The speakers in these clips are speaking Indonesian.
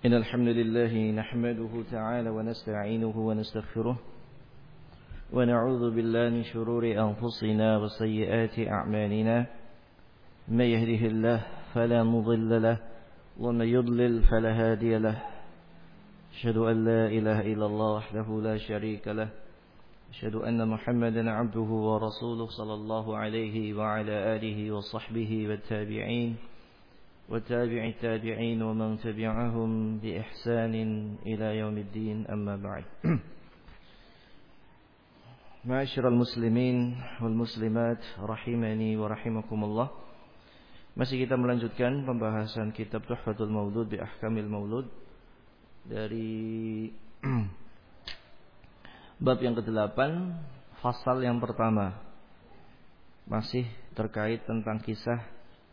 إن الحمد لله نحمده تعالى ونستعينه ونستغفره ونعوذ بالله من شرور أنفسنا وسيئات أعمالنا من يهده الله فلا مضل له ومن يضلل فلا هادي له أشهد أن لا إله إلا الله وحده لا شريك له أشهد أن محمدا عبده ورسوله صلى الله عليه وعلى آله وصحبه والتابعين وتابع التابعين ومن تبعهم بإحسان إلى يوم الدين أما بعد. Ma'asyiral muslimin wal muslimat rahimani wa rahimakumullah. Masih kita melanjutkan pembahasan kitab Tuhfatul Maulud bi Ahkamil Maulud dari bab yang ke-8, fasal yang pertama. Masih terkait tentang kisah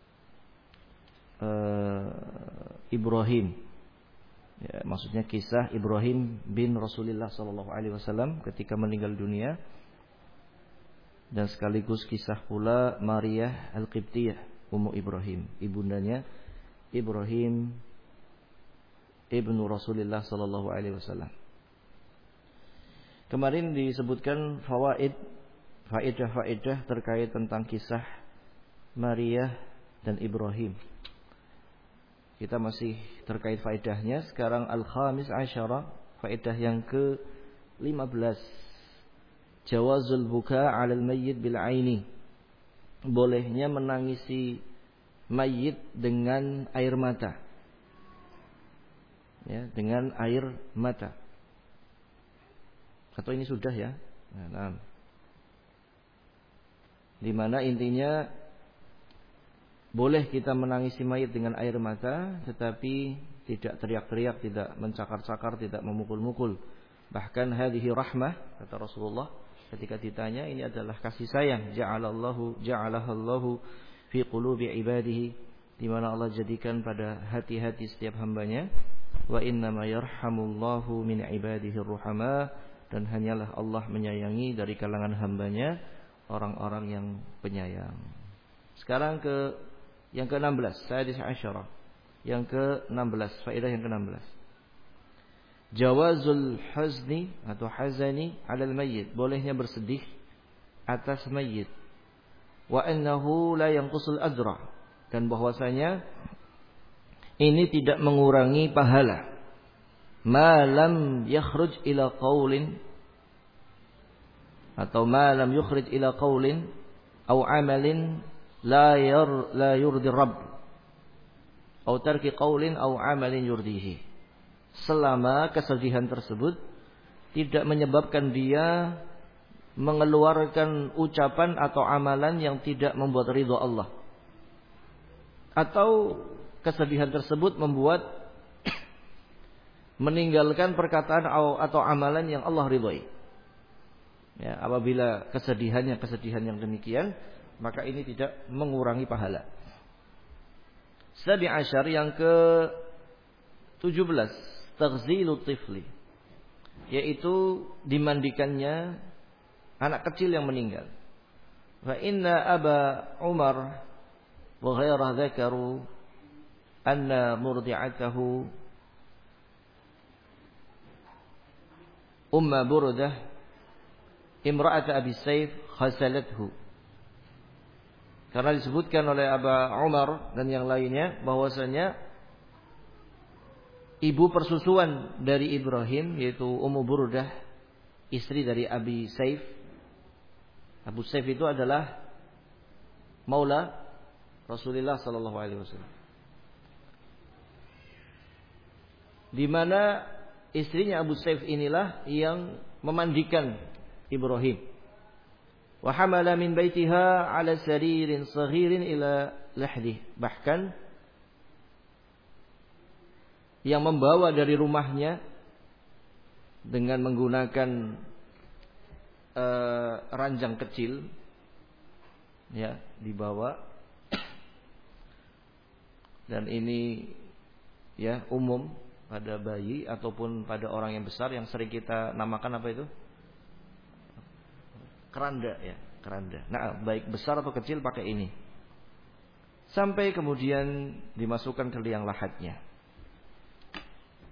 Ibrahim, ya, maksudnya kisah Ibrahim bin Rasulullah SAW ketika meninggal dunia, dan sekaligus kisah pula Maryah Al-Qibtiyah, Ummu Ibrahim, ibundanya Ibrahim ibnu Rasulullah SAW. Kemarin disebutkan faedah terkait tentang kisah Maryah dan Ibrahim. Kita masih terkait faedahnya. Sekarang al-khamis asyara, faedah yang ke-15. Jawazul buka 'alal mayyit bil 'aini. Bolehnya menangisi mayit dengan air mata. Ya, dengan air mata. Atau ini sudah ya? Nah. Di mana intinya boleh kita menangisi mayit dengan air mata, tetapi tidak teriak-teriak, tidak mencakar-cakar, tidak memukul-mukul. Bahkan hadhihi rahmah, kata Rasulullah ketika ditanya, ini adalah kasih sayang. Ja'alahallahu fi qulubi ibadihi, di mana Allah jadikan pada hati-hati setiap hambanya. Wa innama yarhamullahu min ibadihi ruhama, dan hanyalah Allah menyayangi dari kalangan hambanya orang-orang yang penyayang. Sekarang yang ke-16, sadis asyara. Yang ke-16, faedah yang ke-16. Jawazul hazni atau hazani 'alal mayyit, bolehnya bersedih atas mayyit. Wa annahu la yanqusul ajra, dan bahwasanya ini tidak mengurangi pahala. Ma lam yakhruj ila qaulin, atau ma lam yukhrij ila qaulin au amalin la yurdi rabb atau tarki qaulin atau amalin yurdihi, selama kesedihan tersebut tidak menyebabkan dia mengeluarkan ucapan atau amalan yang tidak membuat ridha Allah, atau kesedihan tersebut membuat meninggalkan perkataan atau amalan yang Allah ridhai. Ya, apabila kesedihan yang demikian, maka ini tidak mengurangi pahala. Sabi asyar, yang ke-17, taghzilut tifli, yaitu dimandikannya anak kecil yang meninggal. Fa inna Aba Umar wa ghairah dzakaru anna murdi'atahu Umma Burdah imra'at Abi Saif khasalathu. Karena disebutkan oleh Aba Umar dan yang lainnya bahwasanya ibu persusuan dari Ibrahim, yaitu Ummu Burdah, istri dari Abi Saif. Abu Saif itu adalah maula Rasulullah sallallahu alaihi wasallam, di mana istrinya Abu Saif inilah yang memandikan Ibrahim. Wa hamala min baitiha ala saririn saghirin ila lahdih, bahkan yang membawa dari rumahnya dengan menggunakan ranjang kecil, ya, dibawa. Dan ini ya umum pada bayi ataupun pada orang yang besar, yang sering kita namakan apa itu? Keranda, ya, keranda. Nah, baik besar atau kecil pakai ini. Sampai kemudian dimasukkan ke liang lahatnya.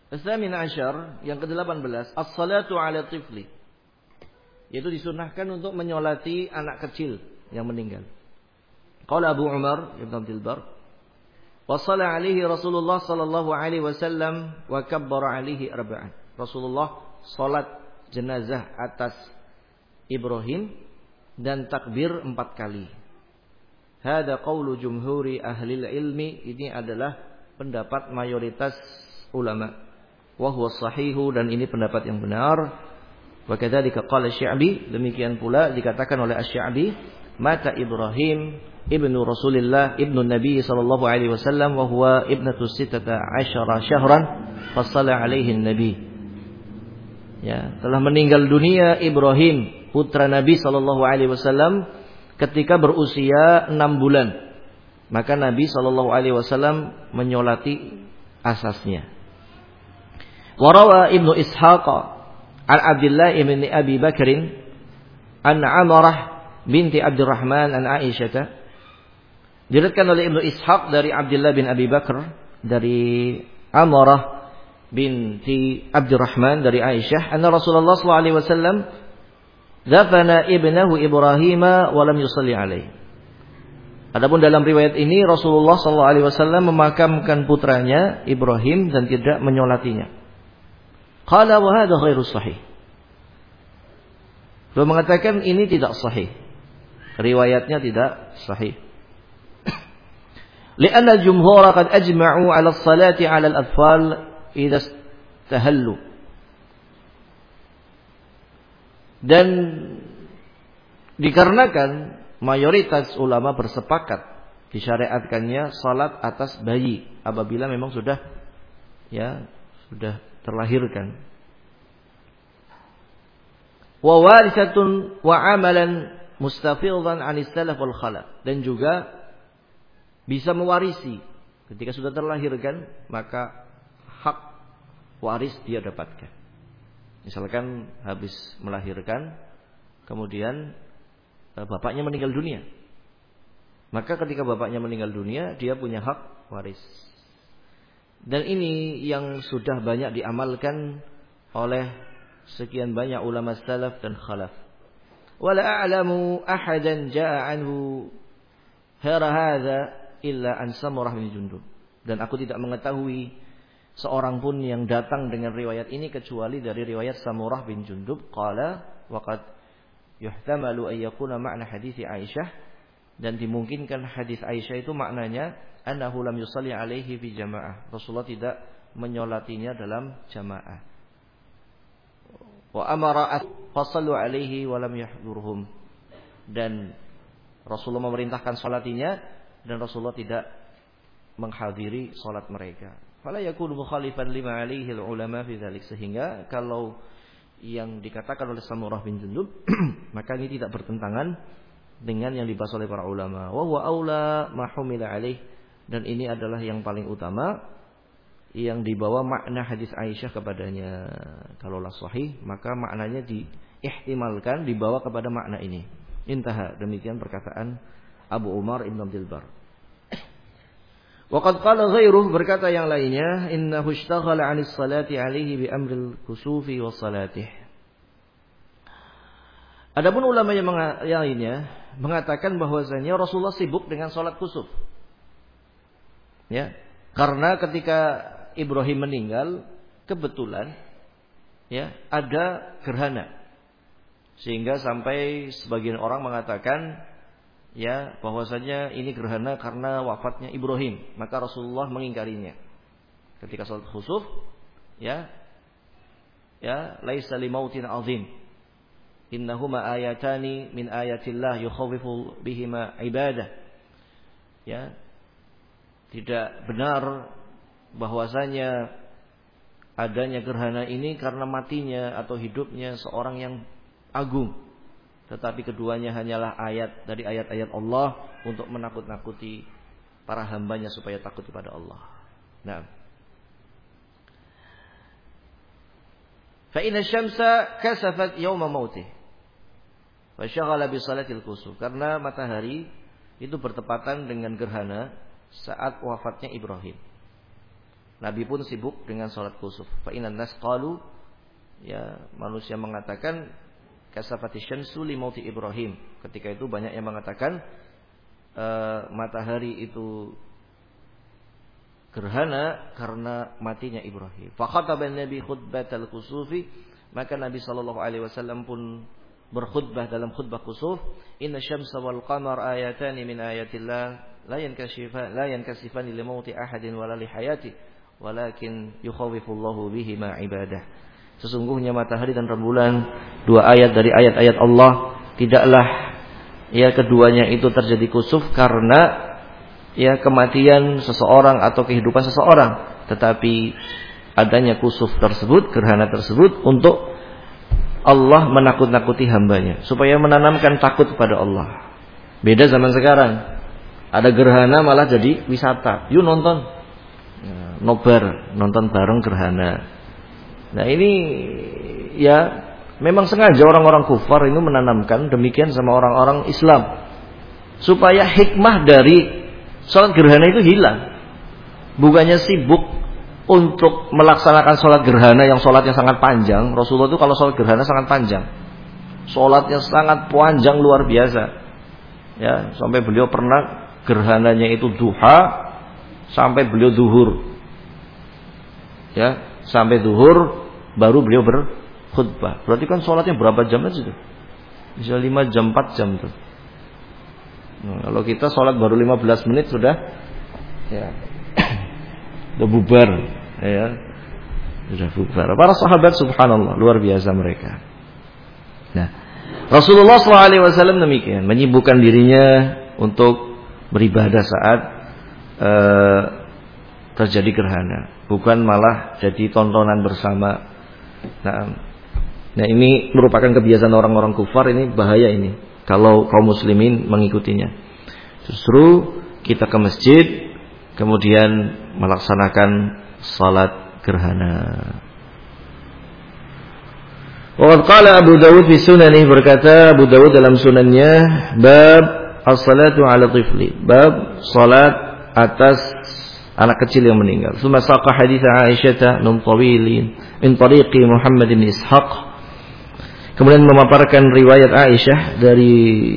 As-samin asyar, yang ke-18, as-salatu 'ala tifli. Yaitu disunahkan untuk menyolati anak kecil yang meninggal. Qala Abu Umar Ibn Abdul Bar, wa shalla 'alaihi Rasulullah sallallahu alaihi wasallam wa kabbara 'alaihi arba'an. Rasulullah salat jenazah atas Ibrahim dan takbir 4 kali. Hada qaulu jumhuri ahli ilmi, ini adalah pendapat mayoritas ulama. Wa huwa sahihu, dan ini pendapat yang benar. Wa kadzalika qala Asy-Sya'bi, demikian pula dikatakan oleh Asy-Sya'bi, mata Ibrahim ibnu Rasulillah ibnu Nabi sallallahu alaihi wasallam wa huwa ibnatu 16 syahran fa shalla alaihi Nabi. Ya, telah meninggal dunia Ibrahim putra Nabi sallallahu alaihi wasallam ketika berusia 6 bulan. Maka Nabi sallallahu alaihi wasallam menyolati asasnya. Warawa Ibnu Ishaq an Abdullah ibn Abi Bakr an Amarah binti Abdurrahman an Aisyah. Diriwayatkan oleh Ibnu Ishaq dari Abdullah bin Abi Bakr dari Amarah binti Abdurrahman dari Aisyah, anna Rasulullah sallallahu alaihi wasallam dafana ibnahu Ibrahim wa lam yusalli alaihi. Adapun dalam riwayat ini Rasulullah sallallahu alaihi wasallam memakamkan putranya Ibrahim dan tidak menyolatinya. Qala wa hadha ghairu sahih. Beliau mengatakan ini tidak sahih. Riwayatnya tidak sahih. Lianna al-jumhur qad ajma'u 'ala as-salati 'ala al-atfal idza istahallu. Dan dikarenakan mayoritas ulama bersepakat disyariatkannya salat atas bayi apabila memang sudah terlahirkan. Wa warisatun wa amalan mustafidan 'anis salaf wal khalaf, dan juga bisa mewarisi ketika sudah terlahirkan, maka hak waris dia dapatkan. Misalkan habis melahirkan kemudian bapaknya meninggal dunia, maka ketika bapaknya meninggal dunia dia punya hak waris. Dan ini yang sudah banyak diamalkan oleh sekian banyak ulama salaf dan khalaf. Wala a'lamu ahadan jaa'a anhu hadza illa an Samurah bin Jundub. Dan aku tidak mengetahui seorang pun yang datang dengan riwayat ini kecuali dari riwayat Samurah bin Jundub. Qala wa qad yuhtamalu an yakuna ma'na hadits Aisyah, dan dimungkinkan hadis Aisyah itu maknanya annahu lam yusalli alaihi fi jamaah. Rasulullah tidak menyolatinya dalam jamaah. Wa amara fasallu alaihi wa lam yahdurhum. Dan Rasulullah memerintahkan salatinya dan Rasulullah tidak menghadiri salat mereka. Fala yakunu mukhalifan lima alaihi ulama fi dzalik, sehingga kalau yang dikatakan oleh Samurah bin Jundub maka ini tidak bertentangan dengan yang dibahas oleh para ulama. Wa huwa aula ma humila alaihi, dan ini adalah yang paling utama yang dibawa makna hadis Aisyah kepadanya. Kalaulah sahih maka maknanya diihtimalkan dibawa kepada makna ini. Intaha, demikian perkataan Abu Umar Ibn Abdul Bar. Wa qad qala ghairuh, berkata yang lainnya, innahu ishtaghala 'anis salati 'alaihi bi amril kusufi was salatih. Adapun ulama yang lainnya mengatakan bahwasanya Rasulullah sibuk dengan salat kusuf. Ya, karena ketika Ibrahim meninggal kebetulan ada gerhana, sehingga sampai sebagian orang mengatakan bahwasanya ini gerhana karena wafatnya Ibrahim, maka Rasulullah mengingkarinya ketika salat khusuf. Laisa limautin azim, innahuma ayatani min ayatillah yukhawifu bihima ibadah. Tidak benar bahwasanya adanya gerhana ini karena matinya atau hidupnya seorang yang agung, tetapi keduanya hanyalah ayat dari ayat-ayat Allah untuk menakut-nakuti para hambanya supaya takut kepada Allah. Nah, fa inna syamsa kasafat yauma mautih wa syaghala bi salatil kusuf, karena matahari itu bertepatan dengan gerhana saat wafatnya Ibrahim. Nabi pun sibuk dengan salat kusuf. Fa innan nas qalu, ya manusia mengatakan kasafati syamsu li mauti Ibrahim. Ketika itu banyak yang mengatakan matahari itu gerhana karena matinya Ibrahim. Fa khataban Nabi khutbatal kusufi, maka Nabi sallallahu alaihi wasallam pun berkhutbah dalam khutbah kusuf, inna syamsa wal qamar ayatani min ayatillah la yankasifan li mauti ahadin wala li hayati walakin yukhawifullahu bihima ibadah. Sesungguhnya matahari dan rembulan dua ayat dari ayat-ayat Allah, tidaklah ya keduanya itu terjadi kusuf karena ya kematian seseorang atau kehidupan seseorang, tetapi adanya kusuf tersebut, gerhana tersebut untuk Allah menakut-nakuti hambanya supaya menanamkan takut kepada Allah. Beda zaman sekarang, ada gerhana malah jadi wisata. Yuk nonton, nobar, nonton bareng gerhana. Nah ini ya memang sengaja orang-orang kufar ini menanamkan demikian sama orang-orang Islam supaya hikmah dari sholat gerhana itu hilang. Bukannya sibuk untuk melaksanakan sholat gerhana yang sholatnya sangat panjang. Rasulullah itu kalau sholat gerhana sangat panjang, sholatnya sangat panjang luar biasa. Ya, sampai beliau pernah gerhananya itu duha sampai beliau zuhur. Ya, sampai zuhur baru beliau berkhutbah. Berarti kan sholatnya berapa jam aja tuh? Bisa 5 jam 4 jam tuh. Nah, kalau kita sholat baru 15 menit sudah ya sudah bubar, ya sudah bubar. Para sahabat subhanallah luar biasa mereka. Nah, Rasulullah SAW demikian menyibukkan dirinya untuk beribadah saat terjadi gerhana, bukan malah jadi tontonan bersama. Nah ini merupakan kebiasaan orang-orang kufar, ini bahaya ini kalau kaum muslimin mengikutinya. Justru kita ke masjid kemudian melaksanakan salat gerhana. Wa qala Abu Dawud fi sunanihi, berkata Abu Dawud dalam sunannya, bab as-salatu 'ala tifli, bab salat atas anak kecil yang meninggal. Tsumma saqa hadits Aisyah min tawilin min tariqi Muhammad bin Ishaq. Kemudian memaparkan riwayat Aisyah dari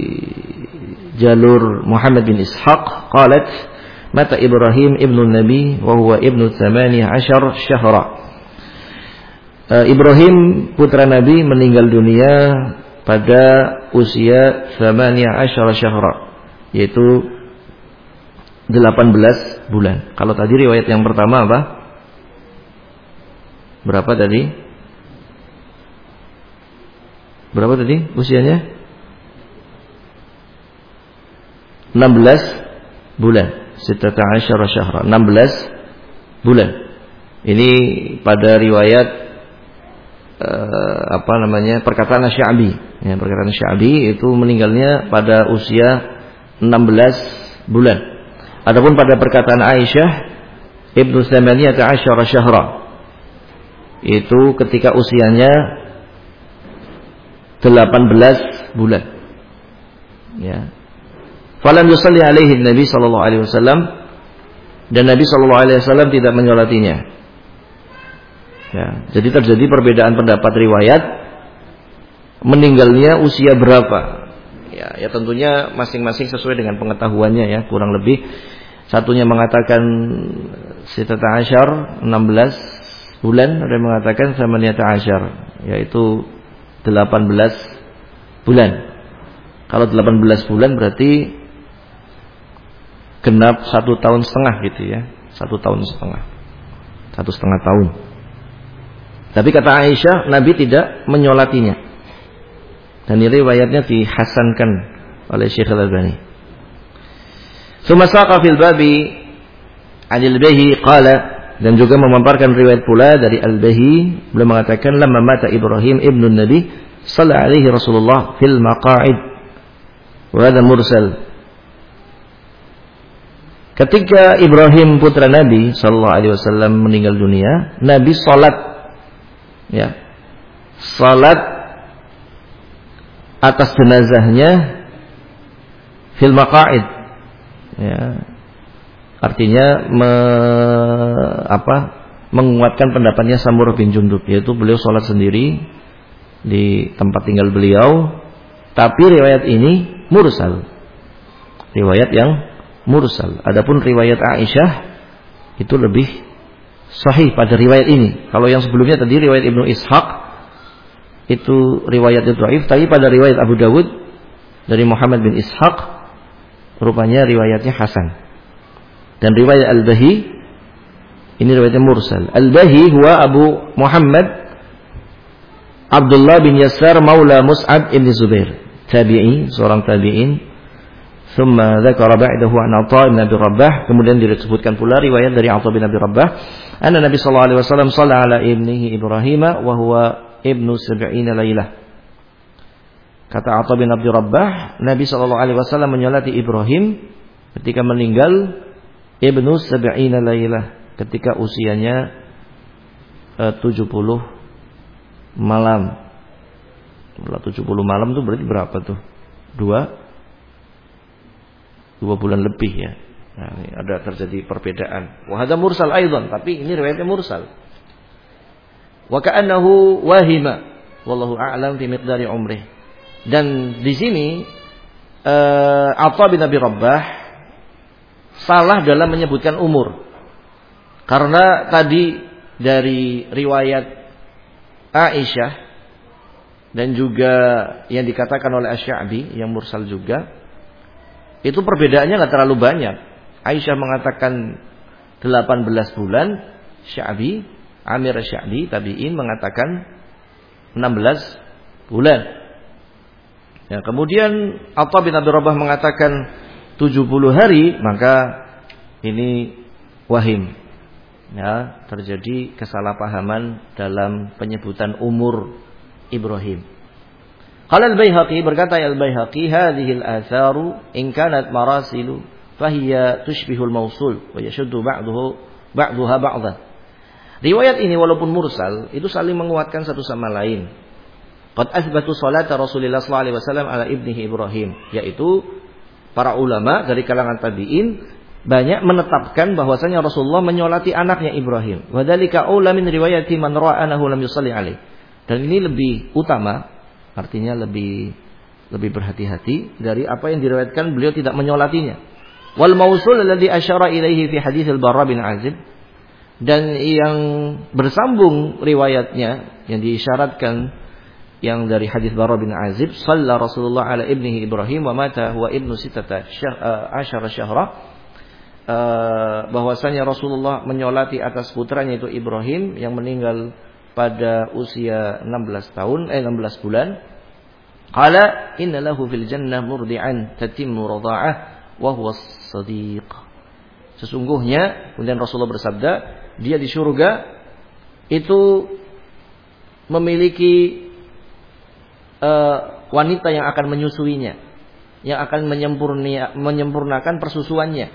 jalur Muhammad bin Ishaq, qalat mata Ibrahim ibnu Nabi wa huwa ibnu 18 syahra. Ibrahim putra Nabi meninggal dunia pada usia 18 syahra, yaitu 18 bulan. Kalau tadi riwayat yang pertama apa? Berapa tadi? Berapa tadi usianya? 16 bulan. 16 syahra, 16 bulan. Ini pada riwayat perkataan Sya'bi. Ya, perkataan Sya'bi itu meninggalnya pada usia 16 bulan. Adapun pada perkataan Aisyah ibnu 18 syahra, itu ketika usianya 18 bulan. Ya. Falam yusalli alaihi Nabi sallallahu alaihi wasallam, dan Nabi sallallahu alaihi wasallam tidak menyolatinya. Ya, jadi terjadi perbedaan pendapat riwayat meninggalnya usia berapa. Ya tentunya masing-masing sesuai dengan pengetahuannya ya, kurang lebih. Satunya mengatakan 16 bulan, ada yang mengatakan 18, yaitu 18 bulan. Kalau 18 bulan berarti genap 1,5 tahun gitu ya, 1,5 tahun, 1,5 tahun. Tapi kata Aisyah, Nabi tidak menyolatinya. Dan ini riwayatnya dihasankan oleh Syekh Al-Albani. Tsumma saqa fil babi 'anil Bahi qala, dan juga memaparkan riwayat pula dari Al-Bahi, beliau mengatakan lamma mata Ibrahim ibnu Nabi sallallahu alaihi Rasulullah fil maqa'id. Wa hadha mursal. Ketika Ibrahim putra Nabi sallallahu alaihi wasallam meninggal dunia, Nabi salat atas jenazahnya fil maqa'id, ya, Artinya menguatkan pendapatnya Samurah bin Jundub, yaitu beliau sholat sendiri di tempat tinggal beliau, tapi riwayat ini mursal. Riwayat yang mursal. Adapun riwayat Aisyah itu lebih sahih pada riwayat ini. Kalau yang sebelumnya tadi riwayat Ibnu Ishaq itu riwayatnya dhaif, tapi pada riwayat Abu Dawud dari Muhammad bin Ishaq rupanya riwayatnya hasan. Dan riwayat Al-Bahi ini riwayatnya mursal. Al-Bahi huwa Abu Muhammad Abdullah bin Yasar maula Mus'ab ibn Zubair, tabi'i, seorang tabi'in. Thumma dzakara ba'dahu an Atha bin Abi Rabbah, kemudian disebutkan pula riwayat dari Atha bin Abi Rabbah, anna Nabi sallallahu alaihi wasallam shalla ala ibnihi Ibrahim wa huwa ibnu 70 lailah. Kata Atha bin Abi Rabbah, Nabi sallallahu alaihi wasallam menyolati Ibrahim ketika meninggal ibnu 70 lailah, ketika usianya 70 malam. 70 malam itu berarti berapa tuh? 2 bulan lebih ya. Nah, ini ada terjadi perbedaan. Wa hadza mursal aidan, tapi ini riwayatnya mursal. Wa ka'annahu wahima wallahu a'lam fi miqdari umrih. Dan di sini Atha bin Abi Rabbah salah dalam menyebutkan umur. Karena tadi dari riwayat Aisyah dan juga yang dikatakan oleh Asy-Sya'bi yang mursal juga, itu perbedaannya nggak terlalu banyak. Aisyah mengatakan 18 bulan, Sya'bi, Amir Sya'bi tabi'in mengatakan 16 bulan. Ya, kemudian Atha bin Abi Rabbah mengatakan 70 hari, maka ini wahim. Ya, terjadi kesalahpahaman dalam penyebutan umur Ibrahim. Qala al-Baihaqi, berkata al-Baihaqi, hadhihi al-atharu in kanat marasilu fahiya tushbihu al-mawsul wa yashuddu ba'daha ba'dhan. Riwayat ini walaupun mursal itu saling menguatkan satu sama lain. Qad athbatu salata Rasulullah sallallahu alaihi wasallam ala ibnihi Ibrahim, yaitu para ulama dari kalangan tabi'in banyak menetapkan bahwasanya Rasulullah menyolati anaknya Ibrahim. Wa dzalika aula min riwayati man ra'a annahu lam yusalli alaihi. Dan ini lebih utama, artinya lebih berhati-hati dari apa yang diriwayatkan beliau tidak menyolatinya. Wal mausul alladhi asyara ilaihi fi hadits al-Barra bin Azib, dan yang bersambung riwayatnya yang diisyaratkan yang dari hadis Barra bin Azib, shalla Rasulullah ala ibnihi Ibrahim wa mata huwa ibnu 16 syahra, bahwasanya Rasulullah menyolati atas putranya itu Ibrahim yang meninggal pada usia 16 bulan. Qala inna lahu fil jannah murdi'an tatimmu radha'ah wa huwa as-sadiq. Sesungguhnya, kemudian Rasulullah bersabda, dia di surga itu memiliki wanita yang akan menyusuinya, yang akan menyempurnakan persusuannya.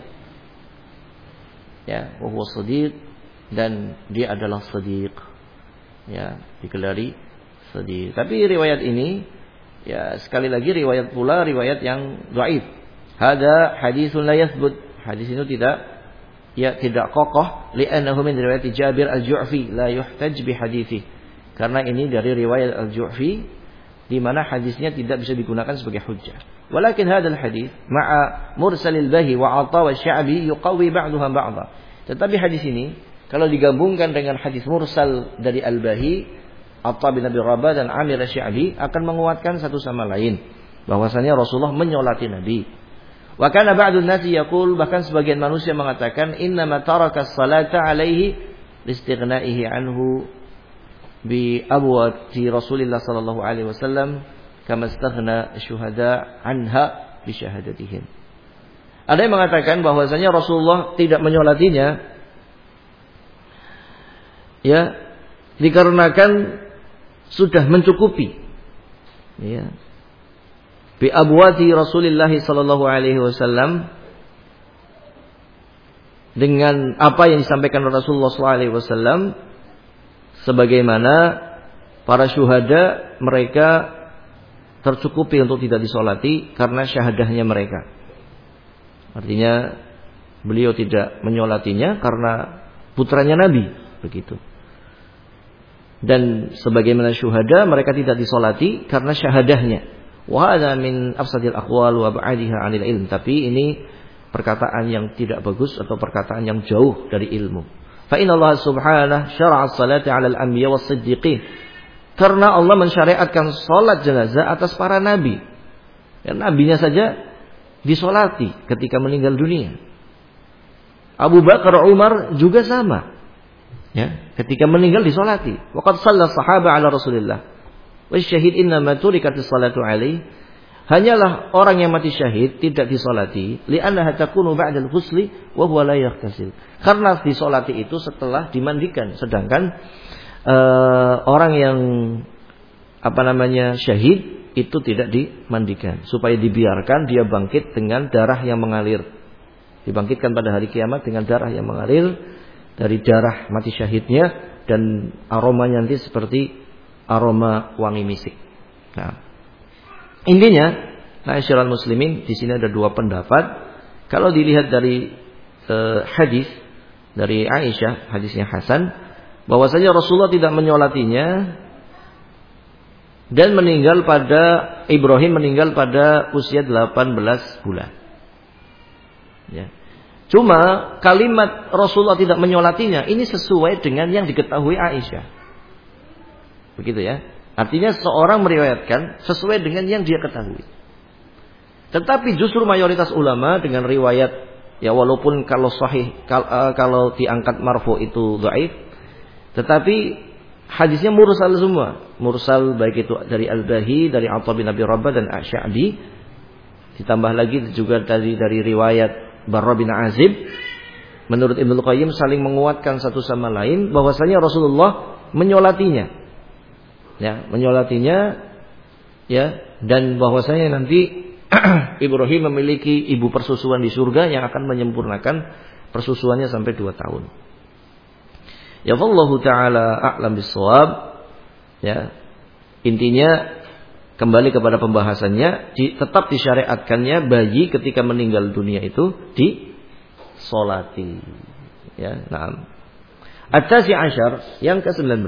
Ya, wa huwa as-sadiq, dan dia adalah sadiq. Ya, digelari sadiq. Tapi riwayat ini, ya sekali lagi riwayat yang dhaif. Hada haditsun la yathbut. Hadis itu tidak kokoh, li'annahu min riwayat Jabir al-Ju'fi la yuhtaj bi hadithi. Karena ini dari riwayat al-Ju'fi di mana hadisnya tidak bisa digunakan sebagai hujjah. Walakin hadzal hadits ma'a mursalil Bahi wa Atha wa Sya'bi yuqawwi ba'daha ba'dha. Tetapi hadis ini kalau digabungkan dengan hadis mursal dari Al-Bahi, Atha bin Abi Rabbah dan Amir Sya'bi akan menguatkan satu sama lain bahwasanya Rasulullah menyolati Nabi. Wa kana ba'dun nasi yaqul, bahkan sebagian manusia mengatakan innama taraka as-salata alaihi listighna'ihi anhu bi abwati Rasulillah sallallahu alaihi wasallam kama istaghna syuhada anha bi syahadatihim. Ada yang mengatakan bahwasanya Rasulullah tidak menyolatinya ya dikarenakan sudah mencukupi ya bi abwati Rasulillah sallallahu alaihi wasallam dengan apa yang disampaikan Rasulullah sallallahu alaihi wasallam, sebagaimana para syuhada mereka tercukupi untuk tidak disolati karena syahadahnya mereka. Artinya Beliau tidak menyolatinya karena putranya Nabi, begitu. Dan sebagaimana syuhada mereka tidak disolati karena syahadahnya. Wa hadza min afsadil aqwal wa ba'diha 'anil ilm. Tapi ini perkataan yang tidak bagus atau perkataan yang jauh dari ilmu. Fa inna Allah subhanahu syara'a as-salata 'alal anbiya was-siddiqin. Karena Allah mensyariatkan salat jenazah atas para nabi. Dan nabinya saja disolati ketika meninggal dunia. Abu Bakar, Umar juga sama. Ya, ketika meninggal disolati. Waqad shalla sahaba 'ala Rasulillah. Wasyahid innama turikatis salatu 'alaihi. Hanyalah orang yang mati syahid tidak disolati, li'annaha takunu ba'dal ghusli wa huwa la yaghtasil. Karena disolati itu setelah dimandikan, sedangkan orang yang syahid itu tidak dimandikan, supaya dibiarkan dia bangkit dengan darah yang mengalir. Dibangkitkan pada hari kiamat dengan darah yang mengalir dari darah mati syahidnya, dan aromanya nanti seperti aroma wangi misik. Nah, intinya, ma'asyiral muslimin, di sini ada dua pendapat. Kalau dilihat dari hadis dari Aisyah, hadisnya Hasan, bahwasanya Rasulullah tidak menyolatinya dan Ibrahim meninggal pada usia 18 bulan. Ya. Cuma kalimat Rasulullah tidak menyolatinya ini sesuai dengan yang diketahui Aisyah. Begitu ya. Artinya seorang meriwayatkan sesuai dengan yang dia ketahui. Tetapi justru mayoritas ulama dengan riwayat, ya walaupun kalau sahih, kalau diangkat marfu itu dhaif, tetapi hadisnya mursal semua. Mursal baik itu dari Al-Bahi, dari Atha bin Abi Rabah dan Asy-Sya'bi. Ditambah lagi juga dari riwayat Barra bin Azib. Menurut Ibnu Qayyim saling menguatkan satu sama lain bahwasanya Rasulullah menyolatinya. Ya, menyolatinya, ya, dan bahwasanya nanti Ibrahim memiliki ibu persusuan di surga yang akan menyempurnakan persusuannya sampai 2 tahun. Ya, wallahu taala a'lam bissawab. Ya. Intinya kembali kepada pembahasannya, tetap disyariatkannya bayi ketika meninggal dunia itu disolati. Ya, na'am. At-tasi asyar, yang ke-19.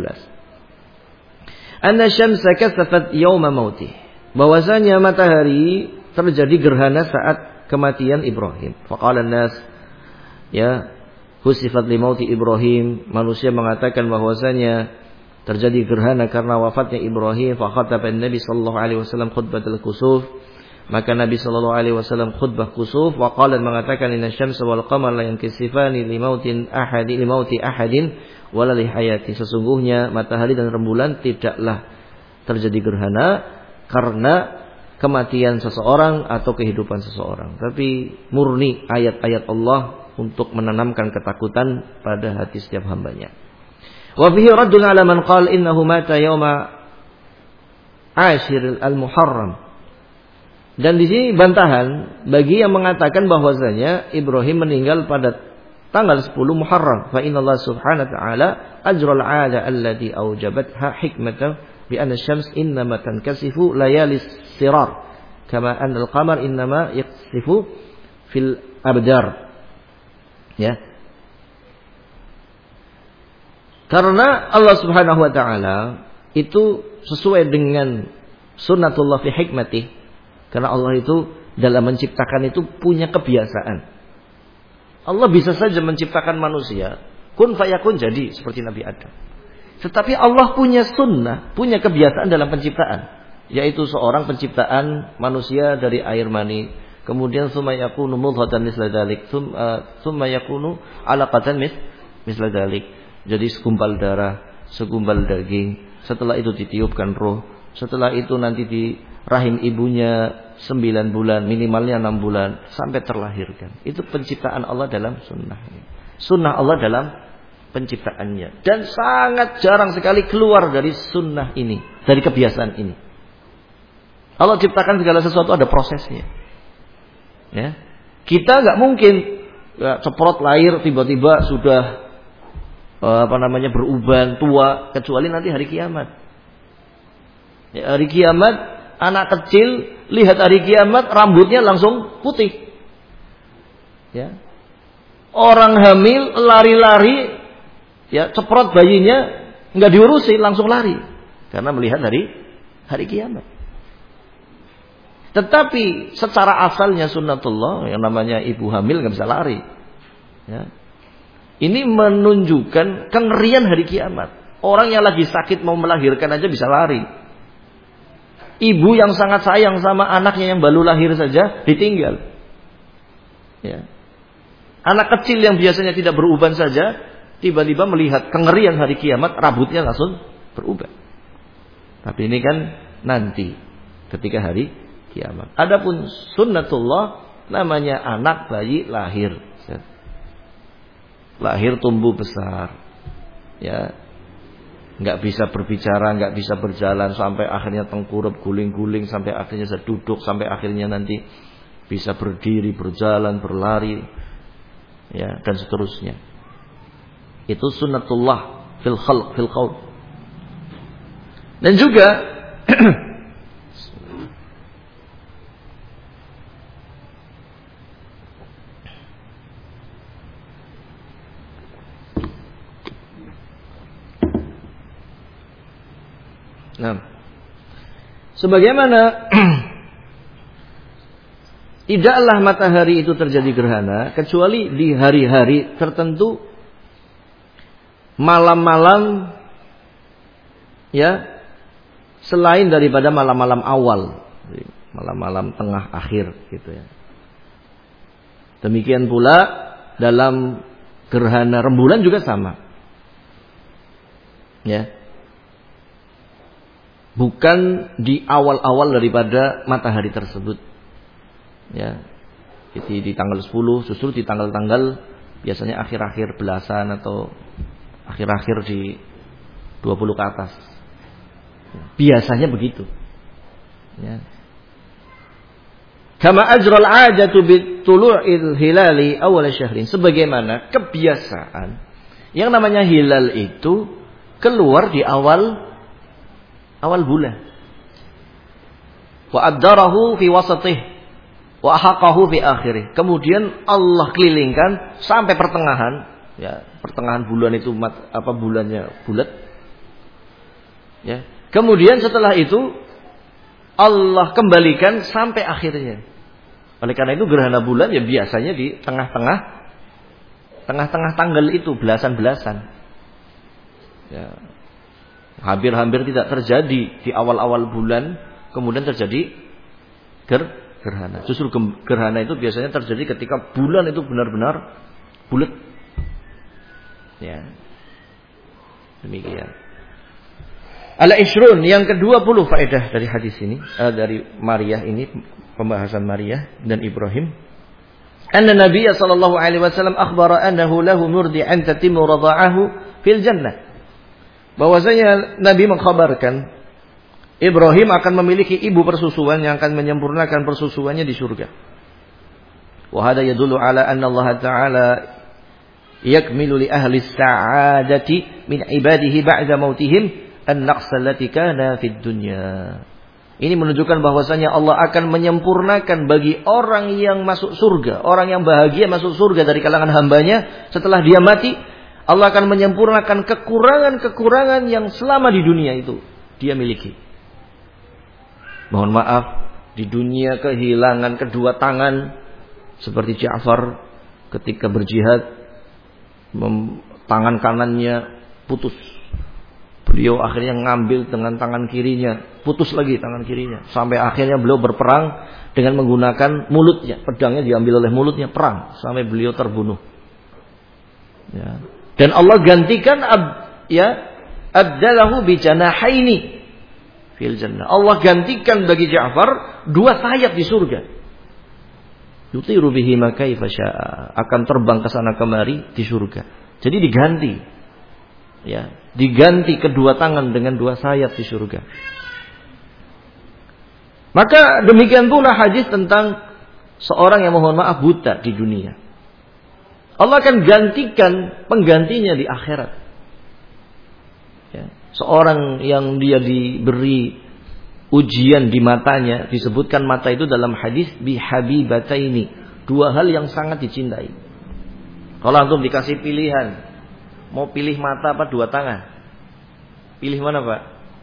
Anna syamsa kasafat yawma mautih. Bahwasanya matahari terjadi gerhana saat kematian Ibrahim. Faqala an-nas, ya, husifat li mauti Ibrahim. Manusia mengatakan bahwasanya terjadi gerhana karena wafatnya Ibrahim. Fa khataba Nabi sallallahu alaihi wasallam khutbatul kusuf. Maka Nabi sallallahu alaihi wasallam khutbah kusuf wa qala mengatakan inna syamsa wal qamar la yankisifani li mauti ahadin wala li hayati. Sesungguhnya matahari dan rembulan tidaklah terjadi gerhana karena kematian seseorang atau kehidupan seseorang, tapi murni ayat-ayat Allah untuk menanamkan ketakutan pada hati setiap hambanya. Wa fihi raddun ala man qala innahu mata yauma ashir al-Muharram. Dan di sini bantahan bagi yang mengatakan bahwasanya Ibrahim meninggal pada tanggal 10 Muharram. Fa inna Allah subhanahu wa ta'ala ajral 'ada allati aujabatha hikmatan bi anna syams innama tankasifu layalis sirar kama anna al-qamar innama yaksifu fil abdar. Ya. Karena Allah Subhanahu wa taala itu sesuai dengan sunnatullah fi hikmatih. Karena Allah itu dalam menciptakan itu punya kebiasaan. Allah bisa saja menciptakan manusia, kun fayakun, jadi seperti Nabi Adam. Tetapi Allah punya sunnah, punya kebiasaan dalam penciptaan, yaitu seorang penciptaan manusia dari air mani, kemudian summa yakunu mudghatan misla dzalik, summa yakunu 'alaqatan misla dzalik. Jadi segumpal darah, segumpal daging, setelah itu ditiupkan roh, setelah itu nanti di rahim ibunya 9 bulan, minimalnya 6 bulan sampai terlahirkan. Itu penciptaan Allah dalam sunnah. Sunnah Allah dalam penciptaannya, dan sangat jarang sekali keluar dari sunnah ini, dari kebiasaan ini. Allah ciptakan segala sesuatu ada prosesnya. Ya. Kita nggak mungkin ceprot lahir tiba-tiba sudah beruban tua, kecuali nanti hari kiamat. Ya, hari kiamat anak kecil lihat hari kiamat rambutnya langsung putih. Ya. Orang hamil lari-lari, ya ceprot bayinya, nggak diurusi, langsung lari karena melihat hari kiamat. Tetapi secara asalnya sunnatullah, yang namanya ibu hamil nggak bisa lari. Ya. Ini menunjukkan kengerian hari kiamat. Orang yang lagi sakit mau melahirkan aja bisa lari. Ibu yang sangat sayang sama anaknya yang baru lahir saja ditinggal. Ya. Anak kecil yang biasanya tidak beruban saja tiba-tiba melihat kengerian hari kiamat, rambutnya langsung berubah. Tapi ini kan nanti ketika hari kiamat. Adapun sunnatullah namanya anak bayi lahir. Lahir tumbuh besar. Ya. Enggak bisa berbicara, enggak bisa berjalan sampai akhirnya tengkurap, guling-guling sampai akhirnya bisa duduk, sampai akhirnya nanti bisa berdiri, berjalan, berlari, ya, dan seterusnya. Itu sunnatullah fil khalq, fil qaul. Dan juga nah, sebagaimana tidaklah matahari itu terjadi gerhana kecuali di hari-hari tertentu, malam-malam, ya, selain daripada malam-malam awal, malam-malam tengah akhir gitu ya. Demikian pula dalam gerhana rembulan juga sama. Ya. Bukan di awal-awal daripada matahari tersebut. Ya. Jadi di tanggal 10, justru di tanggal-tanggal biasanya akhir-akhir belasan atau akhir-akhir di 20 ke atas. Biasanya begitu. Ya. Kama ajral 'adatu bitulu'il hilali awal syahrin, sebagaimana kebiasaan yang namanya hilal itu keluar di awal bulan. Wa addarahu fi wasatih wa ahaqahu fi akhirih. Kemudian Allah kelilingkan sampai pertengahan, ya, pertengahan bulan itu bulannya bulat. Ya. Kemudian setelah itu Allah kembalikan sampai akhirnya. Oleh karena itu gerhana bulan ya biasanya di tengah-tengah tanggal itu, belasan-belasan. Ya. Hampir-hampir tidak terjadi di awal-awal bulan, kemudian terjadi gerhana. Justru gerhana itu biasanya terjadi ketika bulan itu benar-benar bulat. Ya. Demikian. Al-Ishrun yang ke-20 faedah dari hadis ini, dari Maryah ini, pembahasan Maryah dan Ibrahim. Anna Nabiy sallallahu alaihi wasallam akhbara annahu lahu murdi'an tatimmu radha'ahu fil jannah. Bahwasanya Nabi mengkhabarkan Ibrahim akan memiliki ibu persusuan yang akan menyempurnakan persusuannya di surga. Wa hada yadullu ala anna Allah Ta'ala yakmilu li ahli as-sa'adati min ibadihi ba'da mautihim an-naqsa allati kana fid dunya. Ini menunjukkan bahwasanya Allah akan menyempurnakan bagi orang yang masuk surga, orang yang bahagia masuk surga dari kalangan hambanya setelah dia mati, Allah akan menyempurnakan kekurangan-kekurangan yang selama di dunia itu dia miliki. Mohon maaf, di dunia kehilangan kedua tangan seperti Ja'far ketika berjihad, tangan kanannya putus. Beliau akhirnya ngambil dengan tangan kirinya, putus lagi tangan kirinya. Sampai akhirnya beliau berperang dengan menggunakan mulutnya. Pedangnya diambil oleh mulutnya, perang sampai beliau terbunuh. Ya. Dan Allah gantikan abdalahu bi janahaini fil jannah. Allah gantikan bagi Ja'far 2 sayap di surga. Yutiru bihi ma kaifa syaa, akan terbang ke sana kemari di surga. Jadi diganti. Ya, diganti kedua tangan dengan 2 sayap di surga. Maka demikian pula hadis tentang seorang yang mohon maaf buta di dunia. Allah akan gantikan penggantinya di akhirat. Ya, seorang yang dia diberi ujian di matanya, disebutkan mata itu dalam hadis bihabibataini, 2 hal yang sangat dicintai. Kalau antum dikasih pilihan, mau pilih mata apa dua tangan? Pilih mana, Pak?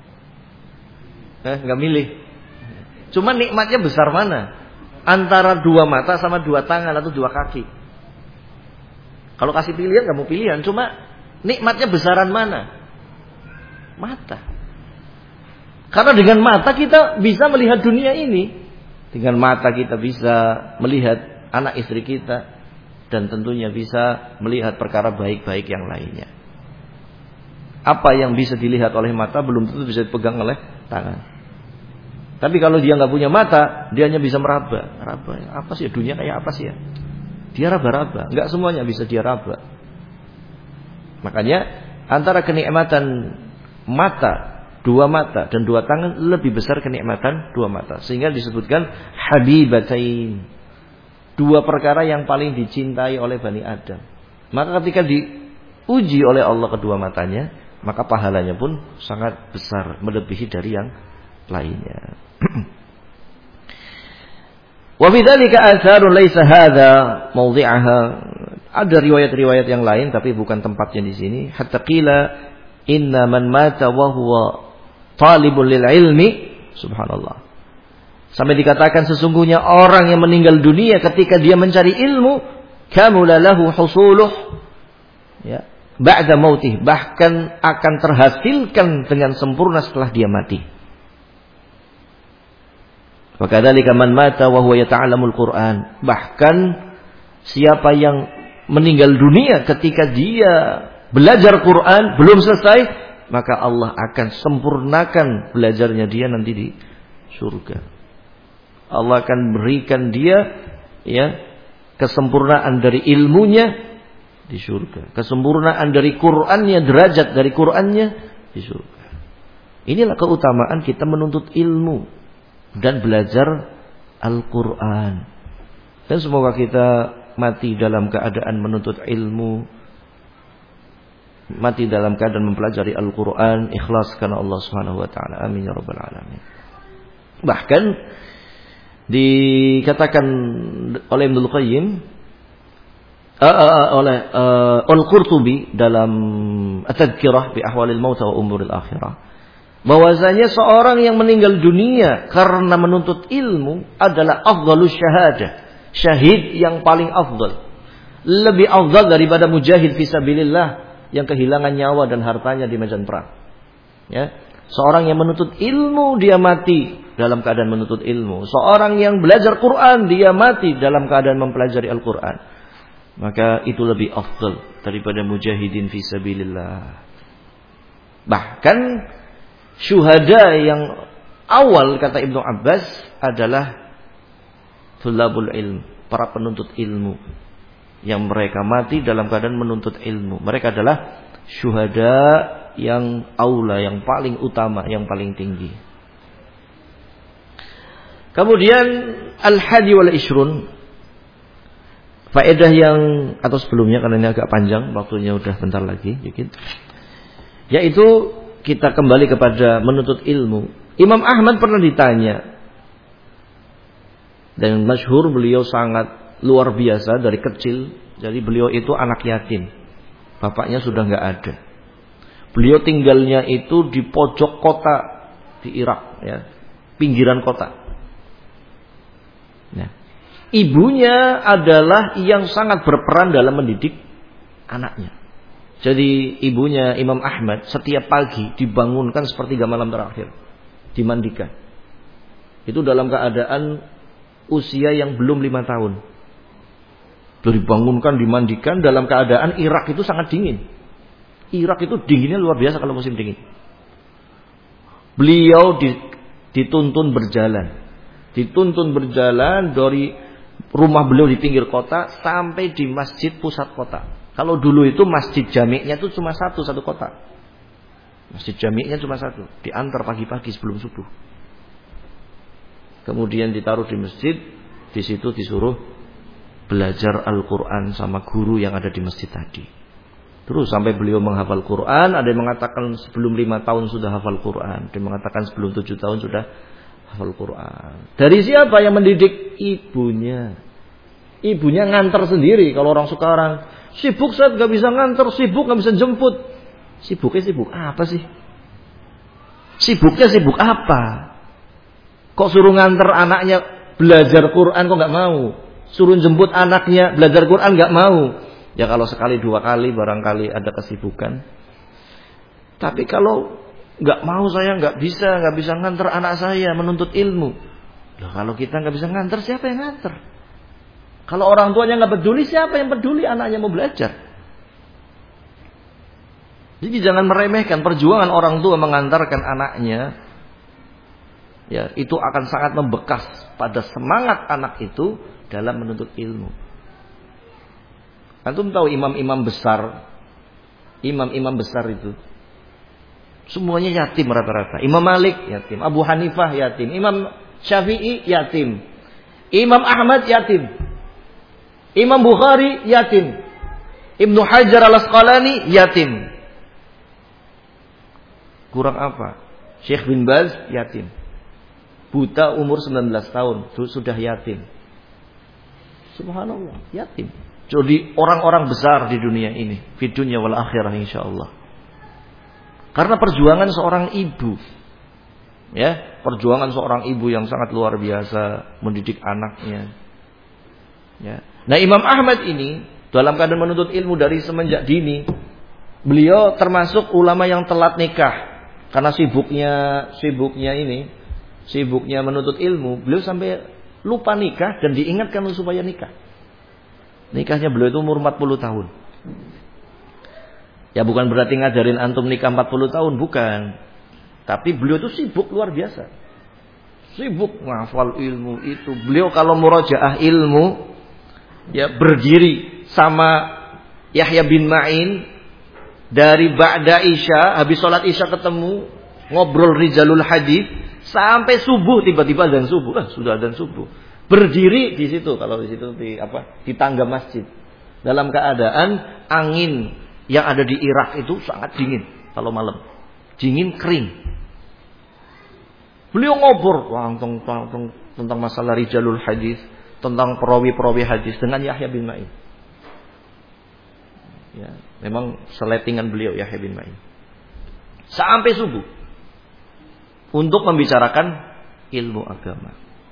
Nggak milih. Cuma nikmatnya besar mana? Antara dua mata sama dua tangan atau dua kaki. Kalau kasih pilihan nggak mau pilihan, cuma nikmatnya besaran mana? Mata. Karena dengan mata kita bisa melihat dunia ini. Dengan mata kita bisa melihat anak istri kita. Dan tentunya bisa melihat perkara baik-baik yang lainnya. Apa yang bisa dilihat oleh mata belum tentu bisa dipegang oleh tangan. Tapi kalau dia nggak punya mata, dia hanya bisa meraba. Raba, apa sih dunia kayak apa sih ya? Dia raba-raba. Nggak semuanya bisa dia raba. Makanya antara kenikmatan mata, dua mata dan dua tangan lebih besar kenikmatan dua mata. Sehingga disebutkan habibatain. Dua perkara yang paling dicintai oleh Bani Adam. Maka ketika diuji oleh Allah kedua matanya, maka pahalanya pun sangat besar, melebihi dari yang lainnya. Wa bidzalika atharun laisa hadza mawdhi'aha. Ada riwayat-riwayat yang lain tapi bukan tempatnya di sini. Hatta qila inna man mata wa huwa talibun lil ilmi, subhanallah. Sampai dikatakan sesungguhnya orang yang meninggal dunia ketika dia mencari ilmu, kamula lahu husuluh, ya, ba'da mautih, bahkan akan terhasilkan dengan sempurna setelah dia mati. Wa kadzalika man mata wa huwa yata'allamul Qur'an. Bahkan siapa yang meninggal dunia ketika dia belajar Quran belum selesai, maka Allah akan sempurnakan belajarnya dia nanti di surga. Allah akan berikan dia, ya, kesempurnaan dari ilmunya di surga, kesempurnaan dari Qur'annya, derajat dari Qur'annya di surga. Inilah keutamaan kita menuntut ilmu dan belajar Al-Qur'an. Dan semoga kita mati dalam keadaan menuntut ilmu, mati dalam keadaan mempelajari Al-Qur'an, ikhlas karena Allah Subhanahu wa taala. Amin ya rabbal alamin. Bahkan dikatakan oleh Ibnu Qayyim, oleh Al-Qurtubi dalam At-Tadhkirah bi Ahwalil Maut wa Umuril Akhirah, bahwasanya seorang yang meninggal dunia karena menuntut ilmu adalah afdhalus syahadah, syahid yang paling afdal, lebih afdal daripada mujahid fisabilillah yang kehilangan nyawa dan hartanya di medan perang. Ya, seorang yang menuntut ilmu dia mati dalam keadaan menuntut ilmu. Seorang yang belajar Quran dia mati dalam keadaan mempelajari Al-Quran. Maka itu lebih afdal daripada mujahidin fisabilillah. Bahkan syuhada yang awal kata Ibnu Abbas adalah thulabul ilm, para penuntut ilmu yang mereka mati dalam keadaan menuntut ilmu. Mereka adalah syuhada yang aula, yang paling utama, yang paling tinggi. Kemudian al-hadi wal ishrun, faedah yang atau sebelumnya karena ini agak panjang, waktunya udah bentar lagi sedikit. Yaitu kita kembali kepada menuntut ilmu. Imam Ahmad pernah ditanya, dan masyhur beliau sangat luar biasa dari kecil. Jadi beliau itu anak yatim, bapaknya sudah nggak ada. Beliau tinggalnya itu di pojok kota di Irak, ya, pinggiran kota. Nah, ibunya adalah yang sangat berperan dalam mendidik anaknya. Jadi ibunya Imam Ahmad setiap pagi dibangunkan sepertiga malam terakhir, dimandikan. Itu dalam keadaan usia yang belum 5 tahun. Dibangunkan, dimandikan dalam keadaan Irak itu sangat dingin. Irak itu dinginnya luar biasa kalau musim dingin. Beliau dituntun berjalan. Dituntun berjalan dari rumah beliau di pinggir kota sampai di masjid pusat kota. Kalau dulu itu masjid jami'nya itu cuma satu kota. Masjid jami'nya cuma satu. Diantar pagi-pagi sebelum subuh. Kemudian ditaruh di masjid. Di situ disuruh belajar Al-Quran sama guru yang ada di masjid tadi. Terus sampai beliau menghafal Quran. Ada yang mengatakan sebelum 5 tahun sudah hafal Quran. Ada yang mengatakan sebelum 7 tahun sudah hafal Quran. Dari siapa yang mendidik? Ibunya. Ibunya ngantar sendiri. Kalau orang sekarang Sibuk Ustaz, gak bisa nganter, sibuk gak bisa jemput. Sibuknya sibuk apa sih? Sibuknya sibuk apa? Kok suruh nganter anaknya belajar Quran kok gak mau? Suruh jemput anaknya belajar Quran gak mau? Ya kalau sekali dua kali barangkali ada kesibukan. Tapi kalau gak mau, saya gak bisa nganter anak saya menuntut ilmu. Loh, kalau kita gak bisa nganter, siapa yang nganter? Kalau orang tuanya gak peduli, siapa yang peduli anaknya mau belajar? Jadi jangan meremehkan perjuangan orang tua mengantarkan anaknya. Ya, itu akan sangat membekas pada semangat anak itu dalam menuntut ilmu. Antum tahu imam-imam besar itu semuanya yatim rata-rata. Imam Malik yatim, Abu Hanifah yatim, Imam Syafi'i yatim, Imam Ahmad yatim, Imam Bukhari yatim, Ibnu Hajar Al-Asqalani yatim. Kurang apa? Syekh bin Baz yatim. Buta umur 19 tahun sudah yatim. Subhanallah, yatim. Jadi orang-orang besar di dunia ini, di dunia wal akhirah insyaallah. Karena perjuangan seorang ibu. Ya, perjuangan seorang ibu yang sangat luar biasa mendidik anaknya. Ya. Nah, Imam Ahmad ini dalam keadaan menuntut ilmu dari semenjak dini, beliau termasuk ulama yang telat nikah. Karena sibuknya menuntut ilmu, beliau sampai lupa nikah dan diingatkan supaya nikah. Nikahnya beliau itu umur 40 tahun. Ya bukan berarti ngajarin antum nikah 40 tahun, bukan. Tapi beliau itu sibuk luar biasa. Sibuk ngafal ilmu itu. Beliau kalau murajaah ilmu, ya berdiri sama Yahya bin Ma'in dari ba'da Isya, habis sholat Isya ketemu, ngobrol rijalul hadis sampai subuh, tiba-tiba azan subuh. Sudah azan subuh. Berdiri di situ, kalau di situ di tangga masjid. Dalam keadaan angin yang ada di Irak itu sangat dingin kalau malam. Dingin kering. Beliau ngobrol tentang masalah rijalul hadis, tentang perawi-perawi hadis dengan Yahya bin Ma'in. Ya, memang seletingan beliau Yahya bin Ma'in. Sampai subuh. Untuk membicarakan ilmu agama.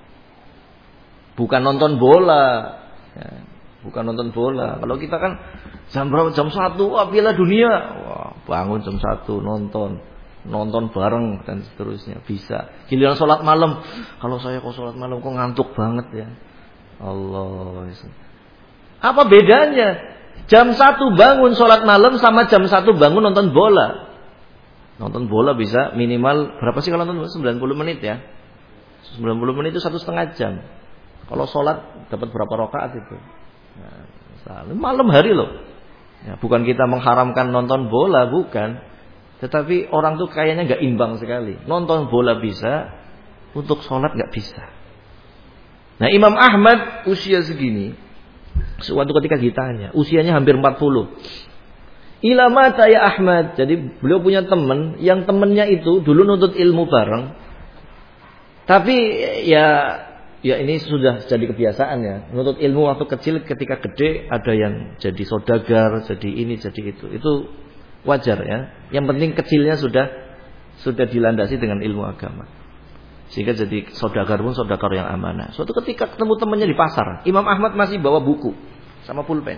Bukan nonton bola. Ya, bukan nonton bola. Kalau kita kan jam berapa? Jam 1, Piala Dunia. Wah, bangun jam 1 nonton bareng dan seterusnya. Bisa. Giliran sholat malam. Kalau saya sholat malam kok ngantuk banget ya. Allah. Apa bedanya? Jam 1 bangun sholat malam sama jam 1 bangun nonton bola. Nonton bola bisa minimal berapa sih kalau nonton bola? 90 menit ya. 90 menit itu 1,5 jam. Kalau sholat dapat berapa rakaat itu? Nah, malam hari loh. Ya, bukan kita mengharamkan nonton bola, bukan. Tetapi orang tuh kayaknya gak imbang sekali. Nonton bola bisa, untuk sholat gak bisa. Nah, Imam Ahmad usia segini, suatu ketika ditanya, usianya hampir 40. Ila mata ya Ahmad. Jadi beliau punya teman, yang temannya itu dulu nuntut ilmu bareng. Tapi ya ini sudah jadi kebiasaan ya. Nuntut ilmu waktu kecil, ketika gede ada yang jadi saudagar, jadi ini, jadi itu. Itu wajar ya. Yang penting kecilnya sudah dilandasi dengan ilmu agama. Sehingga jadi saudagar pun saudagar yang amanah. Suatu ketika ketemu temannya di pasar, Imam Ahmad masih bawa buku sama pulpen.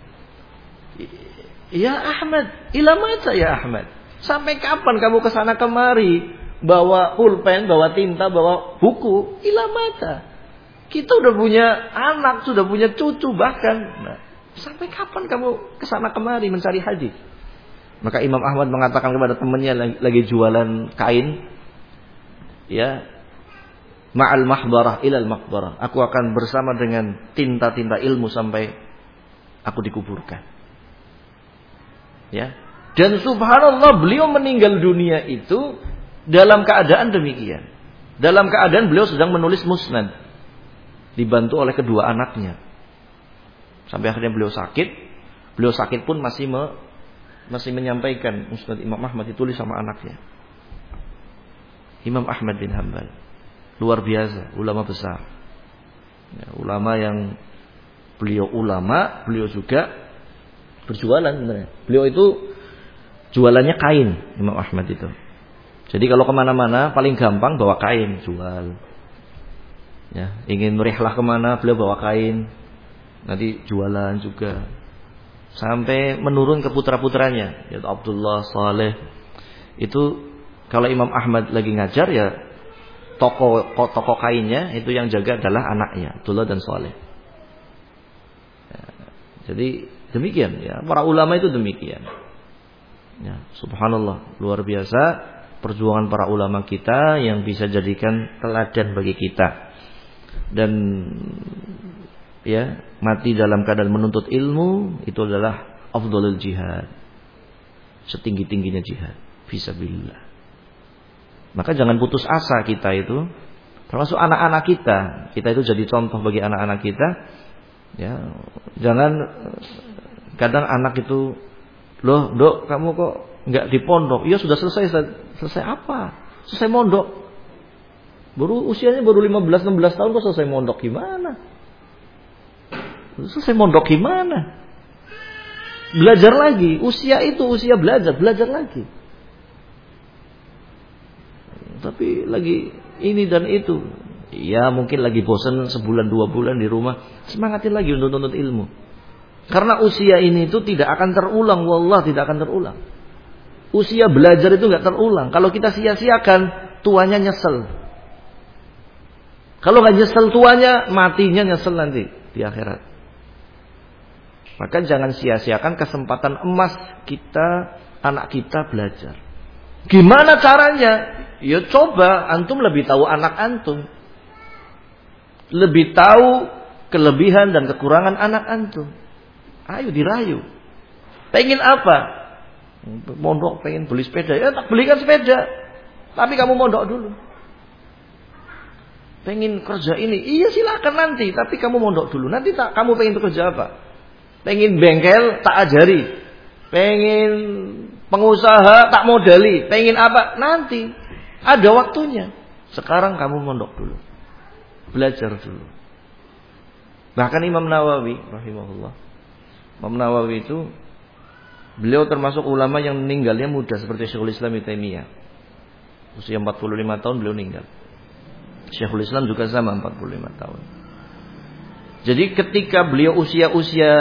Ya Ahmad, ila mata ya Ahmad. Sampai kapan kamu kesana kemari bawa pulpen, bawa tinta, bawa buku? Ila mata. Kita udah punya anak, sudah punya cucu bahkan. Nah, sampai kapan kamu kesana kemari mencari hadis? Maka Imam Ahmad mengatakan kepada temannya lagi jualan kain, ya, ma'al mahbarah ilal maqbarah. Aku akan bersama dengan tinta-tinta ilmu sampai aku dikuburkan. Ya. Dan subhanallah beliau meninggal dunia itu dalam keadaan demikian. Dalam keadaan beliau sedang menulis musnad, dibantu oleh kedua anaknya. Sampai akhirnya beliau sakit. Beliau sakit pun masih menyampaikan musnad Imam Ahmad ditulis sama anaknya. Imam Ahmad bin Hanbal, luar biasa, ulama besar. Ya, ulama yang beliau juga berjualan sebenarnya. Beliau itu jualannya kain, Imam Ahmad itu. Jadi kalau kemana-mana paling gampang bawa kain jual. Ya, ingin rihlah kemana beliau bawa kain, nanti jualan juga. Sampai menurun ke putra-putranya, yaitu Abdullah, Saleh. Itu kalau Imam Ahmad lagi ngajar ya toko kainnya itu yang jaga adalah anaknya Abdullah dan Saleh. Ya, jadi demikian ya, para ulama itu demikian. Ya, subhanallah, luar biasa perjuangan para ulama kita yang bisa jadikan teladan bagi kita. Dan ya, mati dalam keadaan menuntut ilmu itu adalah afdhalul jihad. Setinggi-tingginya jihad fisabilillah. Maka jangan putus asa kita itu, termasuk anak-anak kita. Kita itu jadi contoh bagi anak-anak kita. Ya, jangan kadang anak itu, "Loh, Dok, kamu kok enggak di pondok?" "Iya, sudah selesai." "Selesai apa?" "Selesai mondok." Usianya baru 15-16 tahun kok selesai mondok gimana? Selesai mondok gimana? Belajar lagi. Usia itu usia belajar lagi. Tapi lagi ini dan itu. Ya mungkin lagi bosan sebulan 2 bulan di rumah. Semangatin lagi untuk nuntut ilmu. Karena usia ini itu tidak akan terulang. Wallah tidak akan terulang. Usia belajar itu gak terulang. Kalau kita sia-siakan, tuanya nyesel. Kalau gak nyesel tuanya, matinya nyesel nanti di akhirat. Maka jangan sia-siakan kesempatan emas kita, anak kita belajar. Gimana caranya? Ya coba, antum lebih tahu anak antum. Lebih tahu kelebihan dan kekurangan anak antum. Ayo dirayu. Pengen apa? Mondok, pengen beli sepeda. Ya tak belikan sepeda. Tapi kamu mondok dulu. Pengen kerja ini. Iya silakan nanti. Tapi kamu mondok dulu. Nanti tak kamu pengen kerja apa? Pengen bengkel tak ajari. Pengen pengusaha tak modali. Pengen apa? Nanti. Ada waktunya. Sekarang kamu mondok dulu. Belajar dulu. Bahkan Imam Nawawi rahimahullah. Imam Nawawi itu beliau termasuk ulama yang meninggalnya muda seperti Syekhul Islam Ibnu Taimiyah. Usia 45 tahun beliau meninggal. Syekhul Islam juga sama 45 tahun. Jadi ketika beliau usia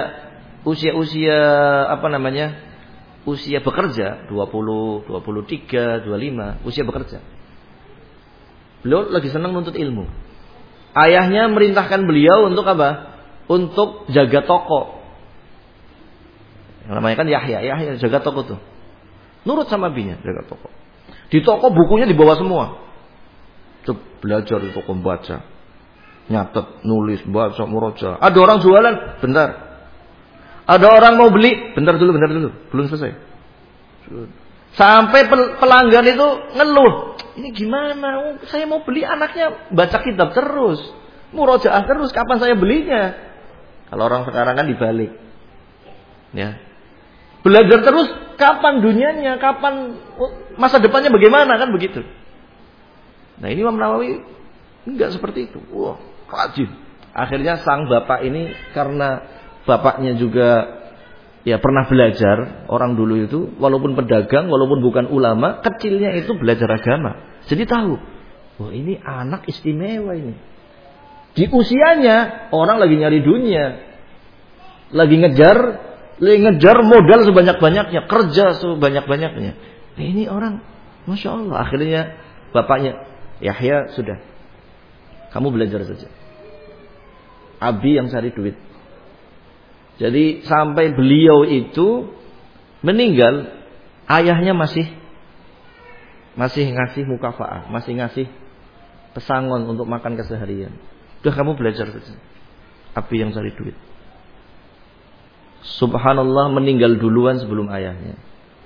bekerja 20, 23, 25, usia bekerja. Beliau lagi senang nuntut ilmu. Ayahnya merintahkan beliau untuk apa? Untuk jaga toko. Yang namanya kan Yahya jaga toko tuh. Nurut sama abinya jaga toko. Di toko bukunya dibawa semua. Belajar di toko baca. Nyatet, nulis, baca, murojaah. Ada orang jualan, bentar. Ada orang mau beli, bentar dulu, belum selesai. Sampai pelanggan itu ngeluh, ini gimana? Saya mau beli, anaknya baca kitab terus, murojaah terus, kapan saya belinya? Kalau orang sekarang kan dibalik, ya. Belajar terus, kapan dunianya, kapan masa depannya bagaimana, kan begitu. Nah ini Imam Nawawi enggak seperti itu. Wah, rajin. Akhirnya sang bapak ini karena bapaknya juga ya pernah belajar, orang dulu itu walaupun pedagang, walaupun bukan ulama, kecilnya itu belajar agama. Jadi tahu, wah ini anak istimewa ini. Di usianya orang lagi nyari dunia. Lagi ngejar modal sebanyak-banyaknya, kerja sebanyak-banyaknya. Nah, ini orang Masya Allah. Akhirnya bapaknya Yahya sudah, kamu belajar saja. Abi yang cari duit. Jadi sampai beliau itu meninggal, ayahnya masih ngasih mukafaah, masih ngasih pesangon untuk makan keseharian. Udah kamu belajar saja. Abi yang cari duit. Subhanallah, meninggal duluan sebelum ayahnya.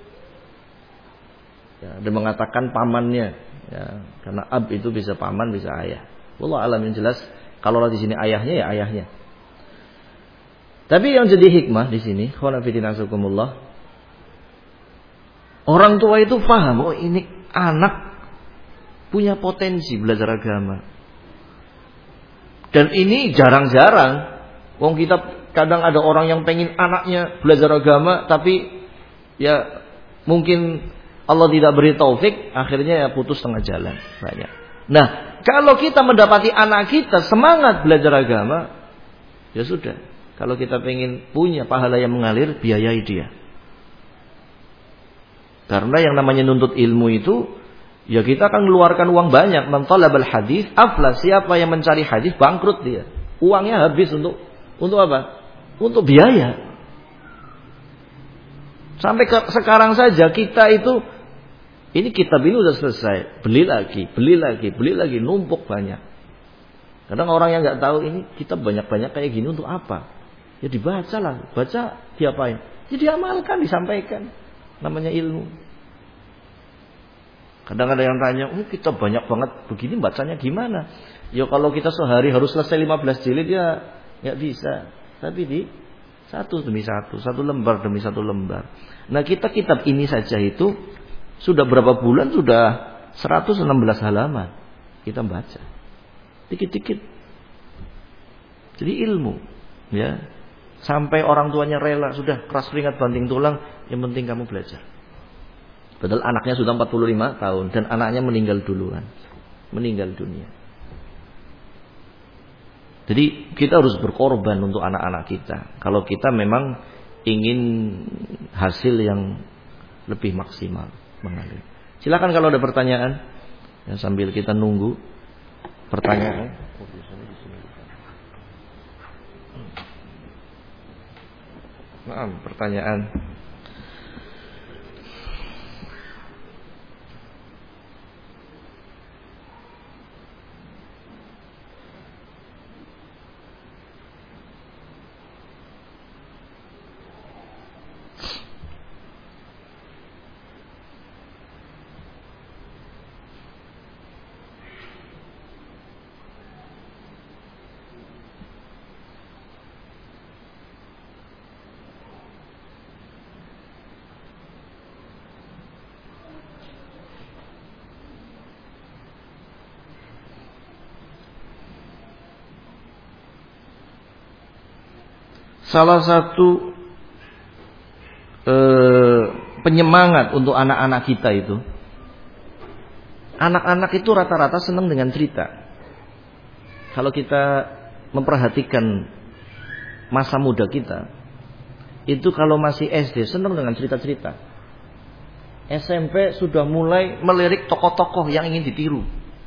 Ya, dan mengatakan pamannya, ya, karena ab itu bisa paman, bisa ayah. Wallah alam, yang jelas kalau di sini ayahnya ya ayahnya. Tapi yang jadi hikmah di sini, khonafidinasakumullah, orang tua itu paham, oh ini anak punya potensi belajar agama. Dan ini jarang-jarang. Wong kita Kadang ada orang yang pengen anaknya belajar agama, tapi ya mungkin Allah tidak beri taufik, akhirnya ya putus tengah jalan banyak. Nah, kalau kita mendapati anak kita semangat belajar agama, ya sudah. Kalau kita pengen punya pahala yang mengalir, biayai dia. Karena yang namanya nuntut ilmu itu, ya kita akan mengeluarkan uang banyak. Man talabal hadis, aflas, siapa yang mencari hadis bangkrut dia. Uangnya habis untuk apa? Untuk biaya. Sampai sekarang saja kita itu, ini kitab ini udah selesai, beli lagi, numpuk banyak. Kadang orang yang nggak tahu ini kitab banyak-banyak kayak gini untuk apa? Ya dibaca lah, baca diapain? Ya diamalkan, disampaikan. Namanya ilmu. Kadang ada yang tanya, kitab banyak banget begini bacanya gimana? Ya kalau kita sehari harus selesai 15 jilid ya nggak bisa. Tapi di satu demi satu lembar demi satu lembar. Nah kita kitab ini saja itu sudah berapa bulan, sudah 116 halaman kita baca. Dikit-dikit. Jadi ilmu, ya. Sampai orang tuanya rela, sudah keras keringat banting tulang, yang penting kamu belajar. Padahal anaknya sudah 45 tahun dan anaknya meninggal duluan. Meninggal dunia. Jadi kita harus berkorban untuk anak-anak kita. Kalau kita memang ingin hasil yang lebih maksimal mengalir. Silakan kalau ada pertanyaan, ya, sambil kita nunggu pertanyaan. Maaf, pertanyaan. Salah satu penyemangat untuk anak-anak kita itu, anak-anak itu rata-rata senang dengan cerita. Kalau kita memperhatikan masa muda kita, itu kalau masih SD senang dengan cerita-cerita. SMP sudah mulai melirik tokoh-tokoh yang ingin ditiru.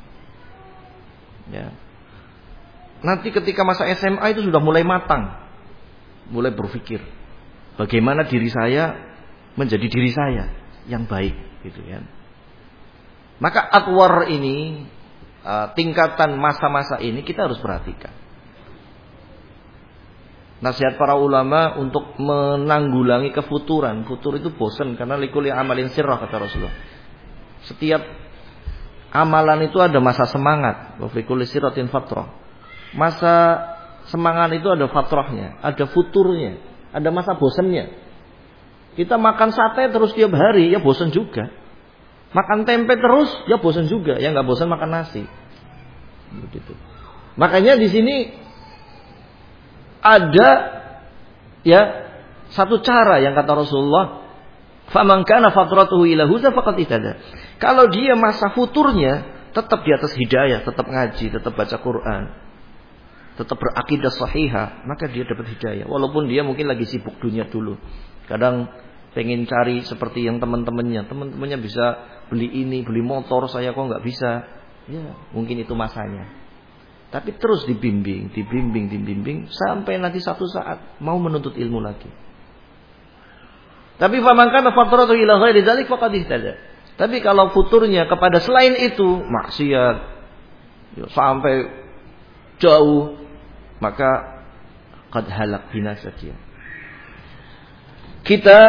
Ya. Nanti ketika masa SMA itu sudah mulai matang. Mulai berpikir bagaimana diri saya menjadi diri saya yang baik, gitu kan. Maka atwar ini, tingkatan masa-masa ini kita harus perhatikan. Nasihat para ulama untuk menanggulangi kefuturan. Futur itu bosan karena likulli amalin sirrah, kata Rasulullah. Setiap amalan itu ada masa semangat, wa fi kulli sirratin fatrah. Masa semangat itu ada fatrahnya, ada futurnya, ada masa bosannya. Kita makan sate terus tiap hari, ya bosan juga. Makan tempe terus, ya bosan juga. Ya nggak bosan makan nasi. Begitu. Makanya di sini ada ya satu cara yang kata Rasulullah, "Faman kana fatratuhu ila huda faqad ihtada." Kalau dia masa futurnya tetap di atas hidayah, tetap ngaji, tetap baca Quran, tetap berakidah sahihah, maka dia dapat hidayah. Walaupun dia mungkin lagi sibuk dunia dulu. Kadang pengen cari seperti yang teman-temannya bisa beli ini, beli motor, saya kok nggak bisa. Ya, mungkin itu masanya. Tapi terus dibimbing sampai nanti satu saat mau menuntut ilmu lagi. Tapi faman kana fatratuhu ila ghairi dzalik faqad ihtada. Tapi kalau futurnya kepada selain itu, maksiat, ya, sampai jauh, maka qad halak binasa dia. Kita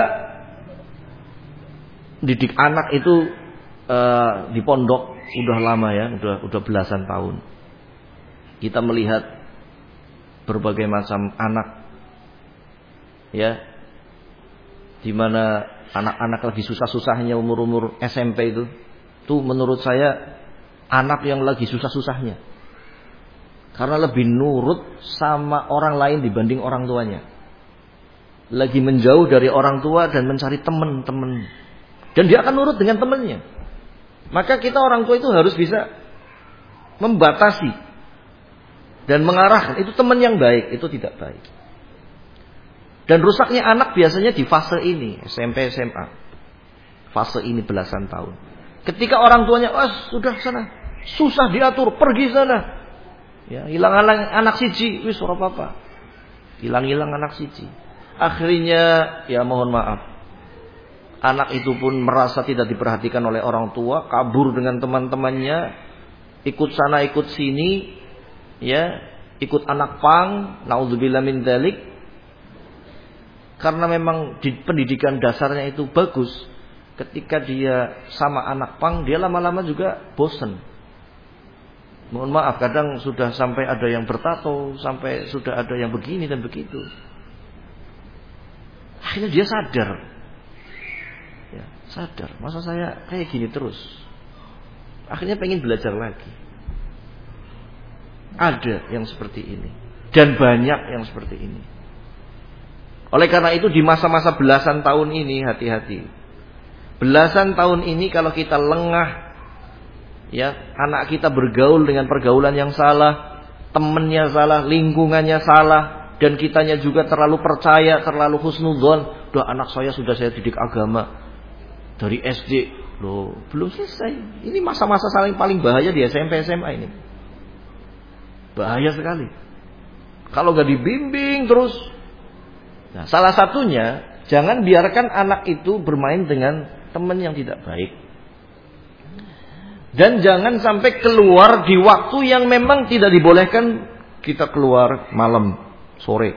didik anak itu di pondok udah lama ya, udah belasan tahun. Kita melihat berbagai macam anak, ya, di mana anak-anak lagi susah-susahnya umur SMP itu, tuh menurut saya anak yang lagi susah-susahnya. Karena lebih nurut sama orang lain dibanding orang tuanya. Lagi menjauh dari orang tua dan mencari teman-teman. Dan dia akan nurut dengan temannya. Maka kita orang tua itu harus bisa membatasi dan mengarahkan. Itu teman yang baik, itu tidak baik. Dan rusaknya anak biasanya di fase ini, SMP, SMA. Fase ini belasan tahun. Ketika orang tuanya, sudah sana, susah diatur, pergi sana. Ya, hilang anak siji, wis ora apa-apa. Hilang anak siji. Akhirnya ya mohon maaf. Anak itu pun merasa tidak diperhatikan oleh orang tua, kabur dengan teman-temannya, ikut sana ikut sini, ya, ikut anak pang, naudzubillah min dzalik. Karena memang di pendidikan dasarnya itu bagus. Ketika dia sama anak pang, dia lama-lama juga bosan. Mohon maaf, kadang sudah sampai ada yang bertato, sampai sudah ada yang begini dan begitu. Akhirnya dia sadar. Ya, sadar, masa saya kayak gini terus. Akhirnya pengen belajar lagi. Ada yang seperti ini. Dan banyak yang seperti ini. Oleh karena itu di masa-masa belasan tahun ini hati-hati. Belasan tahun ini kalau kita lengah, ya, anak kita bergaul dengan pergaulan yang salah, temannya salah, lingkungannya salah, dan kitanya juga terlalu percaya, terlalu husnudzon. Doa anak saya sudah saya didik agama dari SD, loh belum selesai. Ini masa-masa paling bahaya di SMP SMA ini. Bahaya sekali. Kalau gak dibimbing terus. Nah, salah satunya jangan biarkan anak itu bermain dengan teman yang tidak baik. Dan jangan sampai keluar di waktu yang memang tidak dibolehkan kita keluar malam, sore.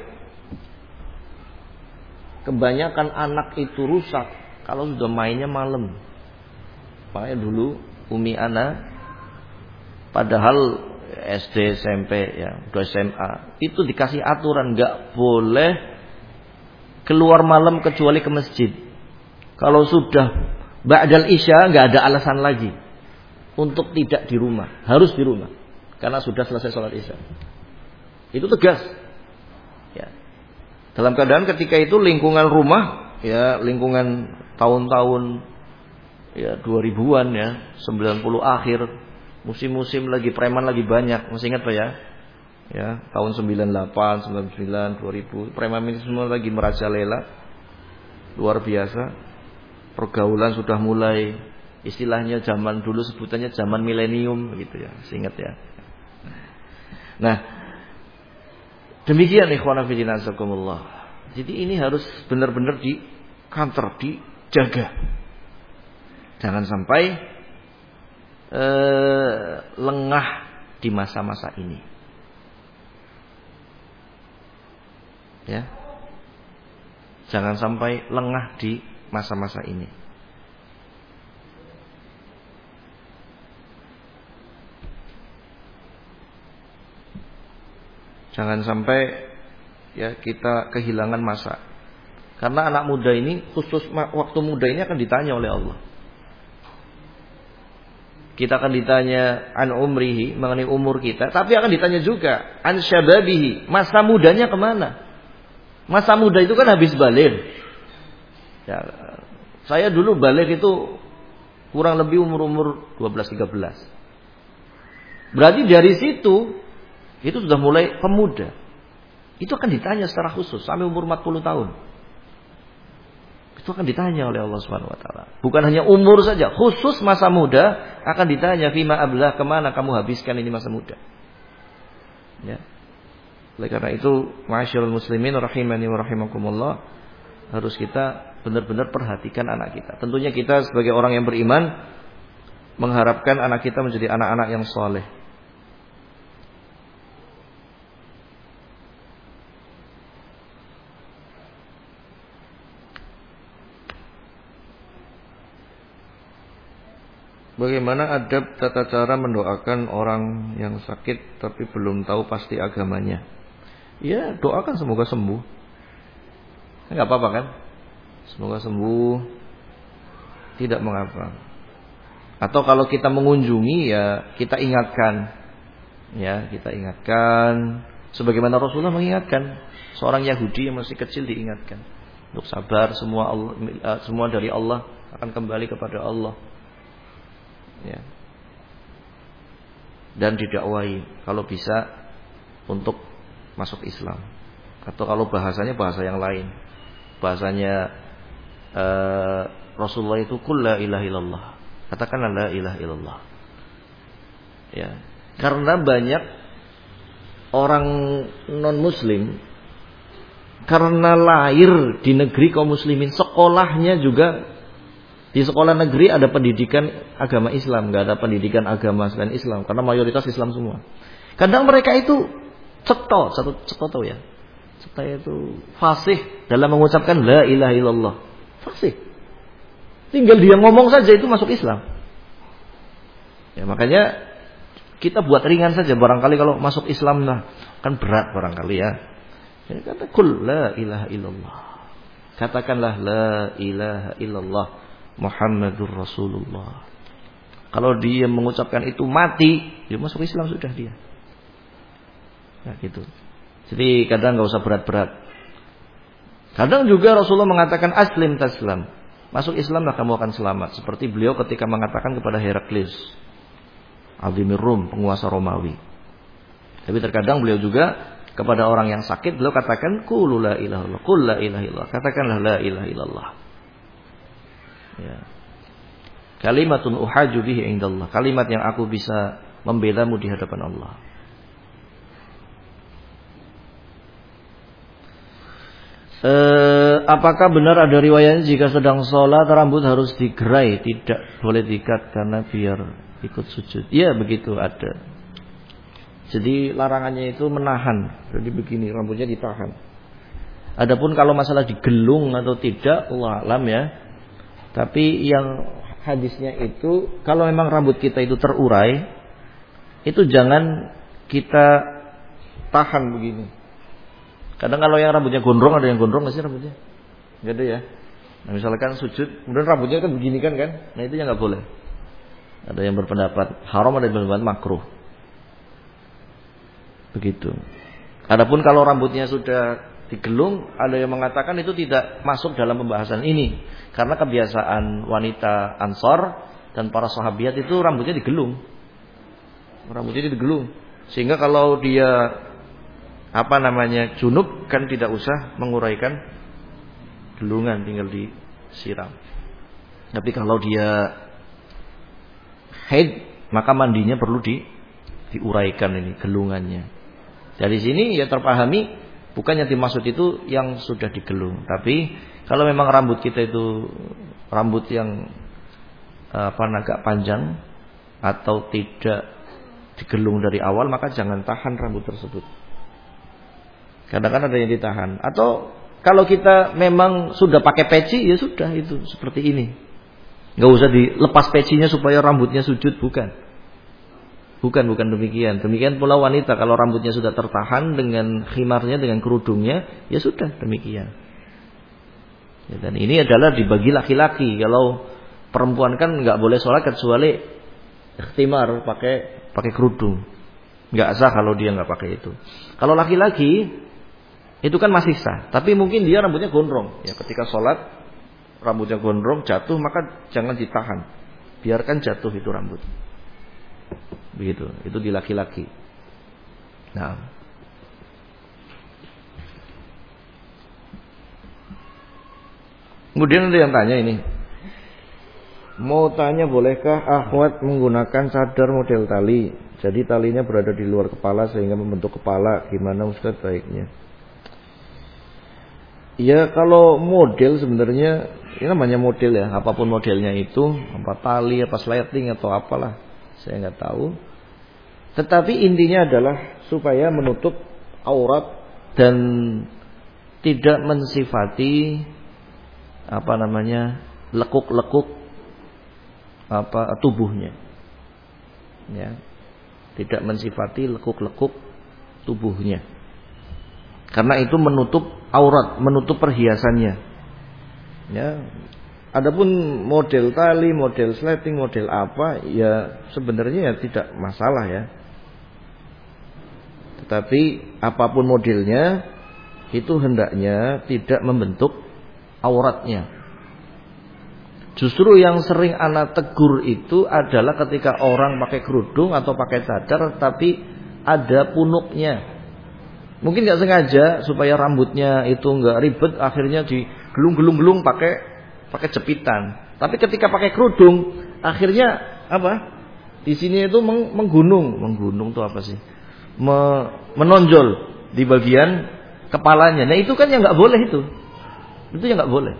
Kebanyakan anak itu rusak kalau sudah mainnya malam. Makanya dulu Umi Ana, padahal SD, SMP, ya, udah SMA, itu dikasih aturan nggak boleh keluar malam kecuali ke masjid. Kalau sudah ba'dal isya nggak ada alasan lagi untuk tidak di rumah, harus di rumah karena sudah selesai sholat isya. Itu tegas. Ya. Dalam keadaan ketika itu lingkungan rumah, ya lingkungan tahun-tahun ya 2000-an ya, 90 akhir, musim-musim lagi preman lagi banyak. Masih ingat Pak ya? Ya, tahun 98, 99, 2000, preman ini semua lagi merajalela. Luar biasa. Pergaulan sudah mulai, istilahnya zaman dulu sebutannya zaman milenium gitu ya, ingat ya. Nah, demikian ikhwan fillah azakumullah. Jadi ini harus benar-benar di counter, dijaga. Jangan sampai lengah di masa-masa ini. Ya. Jangan sampai lengah di masa-masa ini. Jangan sampai ya kita kehilangan masa. Karena anak muda ini, khusus waktu muda ini akan ditanya oleh Allah. Kita akan ditanya an umrihi, mengenai umur kita, tapi akan ditanya juga an syababihi, masa mudanya kemana? Masa muda itu kan habis balik. Ya, saya dulu balik itu kurang lebih umur 12-13. Berarti dari situ itu sudah mulai pemuda. Itu akan ditanya secara khusus sampai umur 40 tahun. Itu akan ditanya oleh Allah Subhanahu wa taala. Bukan hanya umur saja, khusus masa muda akan ditanya fima ablah, kemana kamu habiskan ini masa muda. Ya. Oleh karena itu, ma'asyiral muslimin rahimani wa rahimakumullah, harus kita benar-benar perhatikan anak kita. Tentunya kita sebagai orang yang beriman mengharapkan anak kita menjadi anak-anak yang saleh. Bagaimana adab tata cara mendoakan orang yang sakit tapi belum tahu pasti agamanya? Ya, doakan semoga sembuh. Enggak apa-apa kan? Semoga sembuh. Tidak mengapa. Atau kalau kita mengunjungi ya kita ingatkan. Ya, kita ingatkan sebagaimana Rasulullah mengingatkan seorang Yahudi yang masih kecil, diingatkan untuk sabar, semua dari Allah, akan kembali kepada Allah. Ya. Dan didakwai kalau bisa untuk masuk Islam. Atau kalau bahasanya bahasa yang lain. Bahasanya Rasulullah itu qul la ilaha illallah. Katakanlah la ilaha illallah. Ya. Karena banyak orang non muslim karena lahir di negeri kaum muslimin, sekolahnya juga di sekolah negeri ada pendidikan agama Islam, nggak ada pendidikan agama selain Islam karena mayoritas Islam semua. Kadang mereka itu ceto ya. Ceto itu fasih dalam mengucapkan la ilaha illallah. Fasih. Tinggal dia ngomong saja itu masuk Islam. Ya, makanya kita buat ringan saja, barangkali kalau masuk Islam nah kan berat barangkali ya. Jadi kata qul la ilaha illallah. Katakanlah la ilaha illallah Muhammadur Rasulullah. Kalau dia mengucapkan itu mati, dia masuk Islam sudah dia. Nah gitu. Jadi kadang enggak usah berat-berat. Kadang juga Rasulullah mengatakan aslim taslam. Masuk Islamlah kamu akan selamat. Seperti beliau ketika mengatakan kepada Heraklius, Azimir Rum, penguasa Romawi. Tapi terkadang beliau juga kepada orang yang sakit beliau katakan qul la ilaha illallah, qul la ilaha illallah, katakanlah la ilaha illallah. Ya. Kalimatun uhaju bihi indallah, kalimat yang aku bisa membelamu di hadapan Allah. Apakah benar ada riwayatnya jika sedang sholat rambut harus digerai, tidak boleh diikat karena biar ikut sujud? Ya begitu, ada. Jadi larangannya itu menahan. Jadi begini, rambutnya ditahan. Adapun kalau masalah digelung atau tidak, Allah alam ya. Tapi yang hadisnya itu, kalau memang rambut kita itu terurai, itu jangan kita tahan begini. Kadang kalau yang rambutnya gondrong, ada yang gondrong nggak sih rambutnya? Nggak ada ya. Nah misalkan sujud, kemudian rambutnya kan begini kan? Nah itu yang nggak boleh. Ada yang berpendapat haram, ada yang berpendapat makruh. Begitu. Adapun kalau rambutnya sudah digelung, ada yang mengatakan itu tidak masuk dalam pembahasan ini, karena kebiasaan wanita Ansor dan para sahabiat itu rambutnya digelung. Rambutnya digelung. Sehingga kalau dia junub kan tidak usah menguraikan gelungan, tinggal disiram. Tapi kalau dia haid, maka mandinya perlu diuraikan ini gelungannya. Dari sini ya terpahami bukan yang dimaksud itu yang sudah digelung, tapi kalau memang rambut kita itu rambut yang agak panjang atau tidak digelung dari awal, maka jangan tahan rambut tersebut. Kadang-kadang ada yang ditahan. Atau kalau kita memang sudah pakai peci, ya sudah itu seperti ini. Nggak usah dilepas pecinya supaya rambutnya sujud, bukan. Bukan demikian. Demikian pula wanita kalau rambutnya sudah tertahan dengan khimarnya, dengan kerudungnya, ya sudah demikian. Ya, dan ini adalah dibagi laki-laki. Kalau perempuan kan nggak boleh sholat kecuali ikhtimar, pakai kerudung. Nggak sah kalau dia nggak pakai itu. Kalau laki-laki itu kan masih sah, tapi mungkin dia rambutnya gondrong. Ya ketika sholat rambutnya gondrong jatuh, maka jangan ditahan, biarkan jatuh itu rambut. Begitu, itu di laki-laki. Nah, kemudian ada yang tanya ini, mau tanya bolehkah akhwat menggunakan cadar model tali? Jadi talinya berada di luar kepala sehingga membentuk kepala. Gimana Ustaz baiknya? Ya kalau model sebenarnya ini namanya model ya, apapun modelnya itu, apa tali, apa sliding atau apalah, saya nggak tahu. Tetapi intinya adalah supaya menutup aurat dan tidak mensifati lekuk-lekuk tubuhnya. Ya. Tidak mensifati lekuk-lekuk tubuhnya. Karena itu menutup aurat, menutup perhiasannya. Ya. Adapun model tali, model sliding, model apa, ya sebenarnya ya tidak masalah ya. Tetapi apapun modelnya itu hendaknya tidak membentuk auratnya. Justru yang sering anak tegur itu adalah ketika orang pakai kerudung atau pakai cadar tapi ada punuknya. Mungkin nggak sengaja supaya rambutnya itu nggak ribet, akhirnya digelung-gelung-gelung pakai jepitan. Tapi ketika pakai kerudung, akhirnya apa? Di sini itu menggunung itu apa sih? Menonjol di bagian kepalanya. Nah itu kan yang nggak boleh itu yang nggak boleh.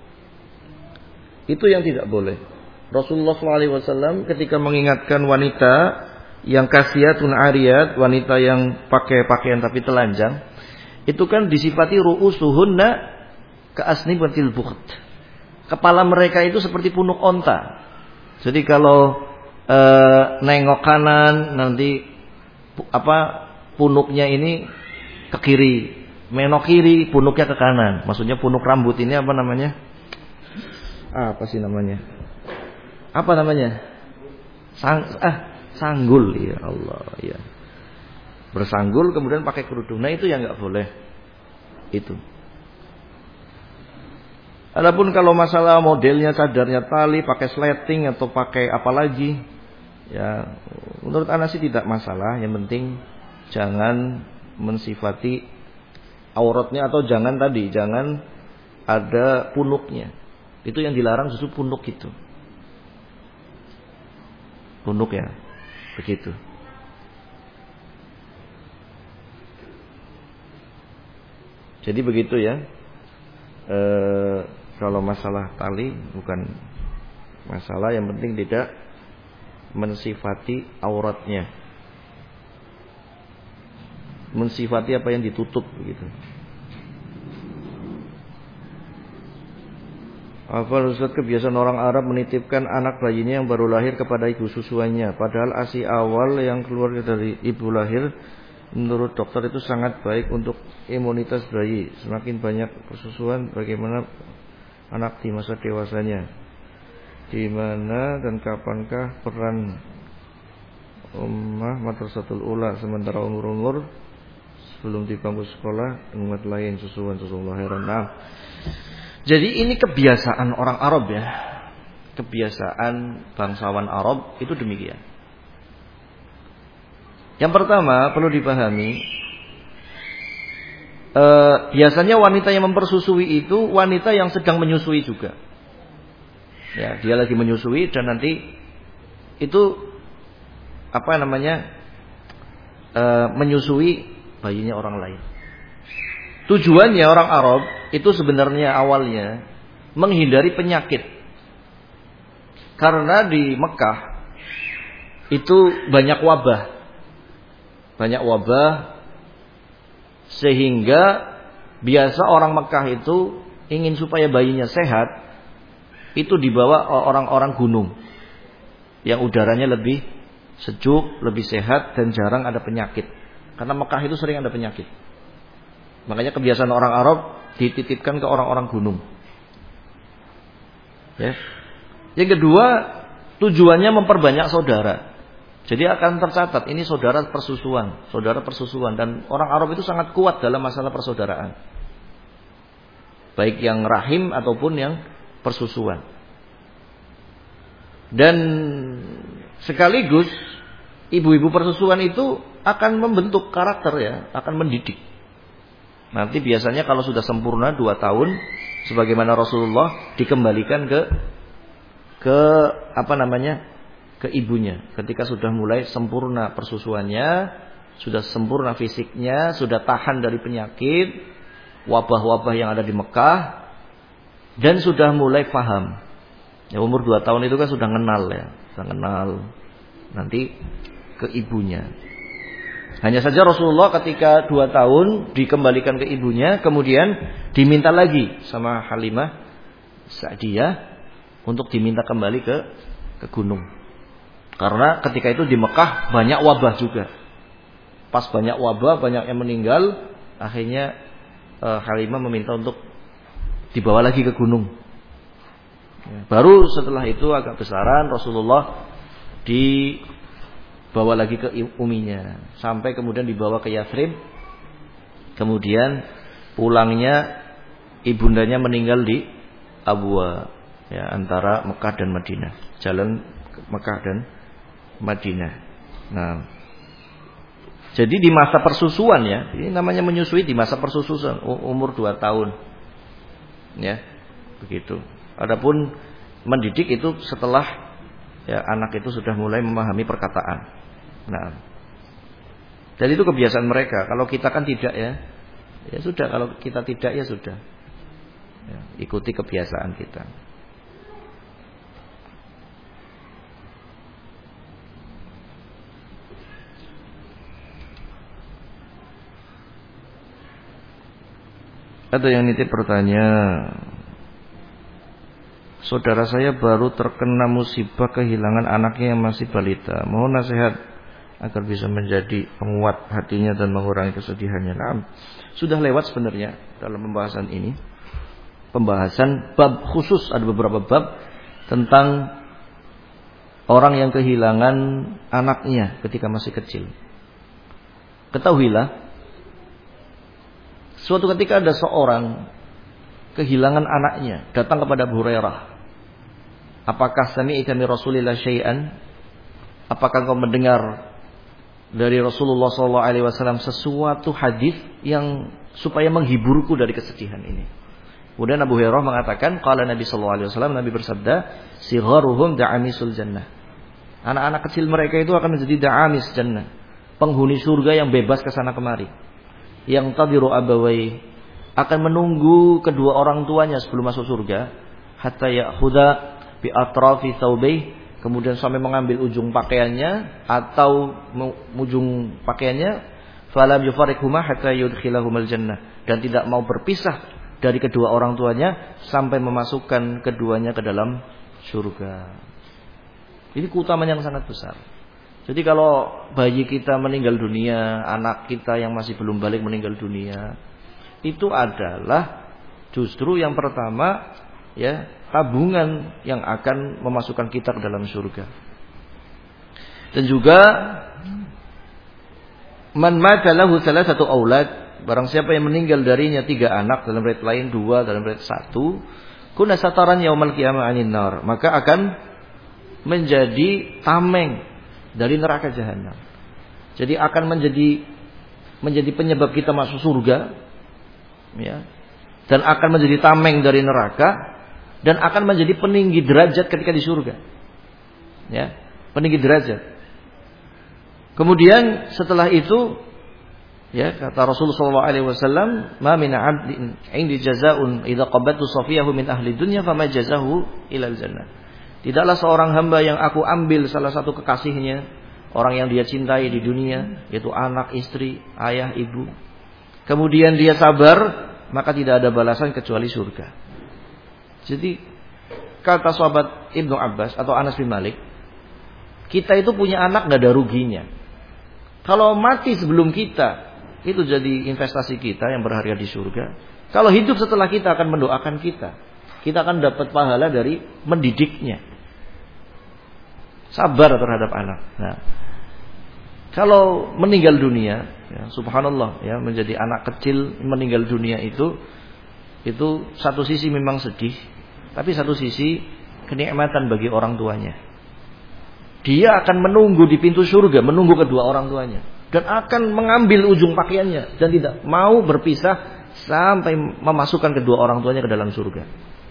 Itu yang tidak boleh. Rasulullah SAW ketika mengingatkan wanita yang kasiyatun ariyat, wanita yang pakai pakaian tapi telanjang, itu kan disifati ru'usuhunna ka'asnibatil bukht. Kepala mereka itu seperti punuk onta. Jadi kalau nengok kanan nanti punuknya ini ke kiri, menok kiri punuknya ke kanan. Maksudnya punuk rambut ini apa namanya? Apa sih namanya? Apa namanya? Sanggul, ya Allah, ya. Bersanggul kemudian pakai kerudung. Nah itu yang nggak boleh. Itu. Adapun kalau masalah modelnya cadarnya tali, pakai sleting atau pakai apa lagi, ya menurut ana sih tidak masalah. Yang penting jangan mensifati auratnya atau jangan ada punuknya. Itu yang dilarang justru punuk itu. Punuk ya. Begitu. Jadi begitu ya. Kalau masalah tali bukan masalah, yang penting tidak mensifati auratnya. Mensifati apa yang ditutup begitu. Apa Ustaz kebiasaan orang Arab menitipkan anak bayinya yang baru lahir kepada ibu susuannya, padahal ASI awal yang keluar dari ibu lahir menurut dokter itu sangat baik untuk imunitas bayi. Semakin banyak persusuan, bagaimana anak di masa dewasanya? Di mana dan kapankah peran ummah madrasatul ula sementara umur-umur sebelum di bangku sekolah umat lain susuan lahiran? Nah, jadi ini kebiasaan orang Arab ya. Kebiasaan bangsawan Arab itu demikian. Yang pertama perlu dipahami, biasanya wanita yang mempersusui itu wanita yang sedang menyusui juga. Ya, dia lagi menyusui dan nanti itu apa namanya menyusui bayinya orang lain. Tujuannya orang Arab itu sebenarnya awalnya menghindari penyakit. Karena di Mekah itu banyak wabah. Sehingga biasa orang Mekah itu ingin supaya bayinya sehat, itu dibawa orang-orang gunung yang udaranya lebih sejuk, lebih sehat dan jarang ada penyakit. Karena Mekah itu sering ada penyakit. Makanya kebiasaan orang Arab dititipkan ke orang-orang gunung. Ya. Yang kedua, tujuannya memperbanyak saudara. Jadi akan tercatat ini saudara persusuan dan orang Arab itu sangat kuat dalam masalah persaudaraan. Baik yang rahim ataupun yang persusuan. Dan sekaligus ibu-ibu persusuan itu akan membentuk karakter ya, akan mendidik. Nanti biasanya kalau sudah sempurna 2 tahun, sebagaimana Rasulullah dikembalikan ke ibunya. Ketika sudah mulai sempurna persusuannya, sudah sempurna fisiknya, sudah tahan dari penyakit, wabah-wabah yang ada di Mekah, dan sudah mulai paham. Ya, umur 2 tahun itu kan sudah kenal nanti ke ibunya. Hanya saja Rasulullah ketika 2 tahun dikembalikan ke ibunya, kemudian diminta lagi sama Halimah Sa'diyah untuk diminta kembali ke gunung. Karena ketika itu di Mekah banyak wabah juga. Pas banyak wabah, banyak yang meninggal, akhirnya Halimah meminta untuk dibawa lagi ke gunung. Baru setelah itu agak besaran Rasulullah bawa lagi ke uminya, sampai kemudian dibawa ke Yathrib. Kemudian pulangnya ibundanya meninggal di Abwa, ya, antara Mekah dan Madinah, jalan Mekah dan Madinah. Nah, jadi di masa persusuan, ya, ini namanya menyusui di masa persusuan, umur 2 tahun, ya, begitu. Adapun mendidik itu setelah, ya, anak itu sudah mulai memahami perkataan. Nah, dan itu kebiasaan mereka. Kalau kita kan tidak, ya, ya sudah. Kalau kita tidak, ya sudah, ya, ikuti kebiasaan kita. Ada yang nitip bertanya, saudara saya baru terkena musibah kehilangan anaknya yang masih balita. Mohon nasihat agar bisa menjadi penguat hatinya dan mengurangi kesedihannya. Nah, sudah lewat sebenarnya dalam pembahasan ini. Pembahasan bab khusus, ada beberapa bab tentang orang yang kehilangan anaknya ketika masih kecil. Ketahuilah, suatu ketika ada seorang kehilangan anaknya, datang kepada Abu Hurairah. Apakah sami'ta min Rasulillah syai'an? Apakah kau mendengar dari Rasulullah SAW sesuatu hadis yang supaya menghiburku dari kesedihan ini? Kemudian Abu Hurairah mengatakan, qala Nabi SAW, Nabi bersabda, sigharuhum da'amisul jannah. Anak-anak kecil mereka itu akan menjadi da'amis jannah, penghuni surga yang bebas ke sana kemari. Yang tadiru abawai, akan menunggu kedua orang tuanya sebelum masuk surga, hatta ya'khudha bi atrafi thawbayhi, kemudian sampai mengambil ujung pakaiannya atau ujung pakaiannya, falam yufariqhuma hatta yudkhilahumal jannah, dan tidak mau berpisah dari kedua orang tuanya sampai memasukkan keduanya ke dalam surga. Ini keutamaan yang sangat besar. Jadi kalau bayi kita meninggal dunia, anak kita yang masih belum balik meninggal dunia, itu adalah justru yang pertama, ya, tabungan yang akan memasukkan kita ke dalam surga. Dan juga man mata lahu thalathatu aulad, barang siapa yang meninggal darinya 3 anak, dalam riwayat lain 2, dalam riwayat 1, kuna sataran yaumal qiyamah 'anil nar, maka akan menjadi tameng dari neraka jahanam. Jadi akan menjadi penyebab kita masuk surga, ya, dan akan menjadi tameng dari neraka, dan akan menjadi peninggi derajat ketika di surga, ya, peninggi derajat. Kemudian setelah itu, ya, kata Rasulullah SAW, ma min 'abdin 'indi jazaa'un idza qabattu safiyahu min ahli dunya fama jazahu ilal jannah. Tidaklah seorang hamba yang aku ambil salah satu kekasihnya, orang yang dia cintai di dunia, yaitu anak, istri, ayah, ibu, kemudian dia sabar, maka tidak ada balasan kecuali surga. Jadi kata sahabat Ibnu Abbas atau Anas bin Malik, kita itu punya anak gak ada ruginya. Kalau mati sebelum kita, itu jadi investasi kita yang berharga di surga. Kalau hidup setelah kita akan mendoakan kita akan dapat pahala dari mendidiknya, sabar terhadap anak. Nah, kalau meninggal dunia, ya, subhanallah, ya, menjadi anak kecil meninggal dunia itu satu sisi memang sedih, tapi satu sisi kenikmatan bagi orang tuanya. Dia akan menunggu di pintu surga, menunggu kedua orang tuanya, dan akan mengambil ujung pakaiannya dan tidak mau berpisah sampai memasukkan kedua orang tuanya ke dalam surga.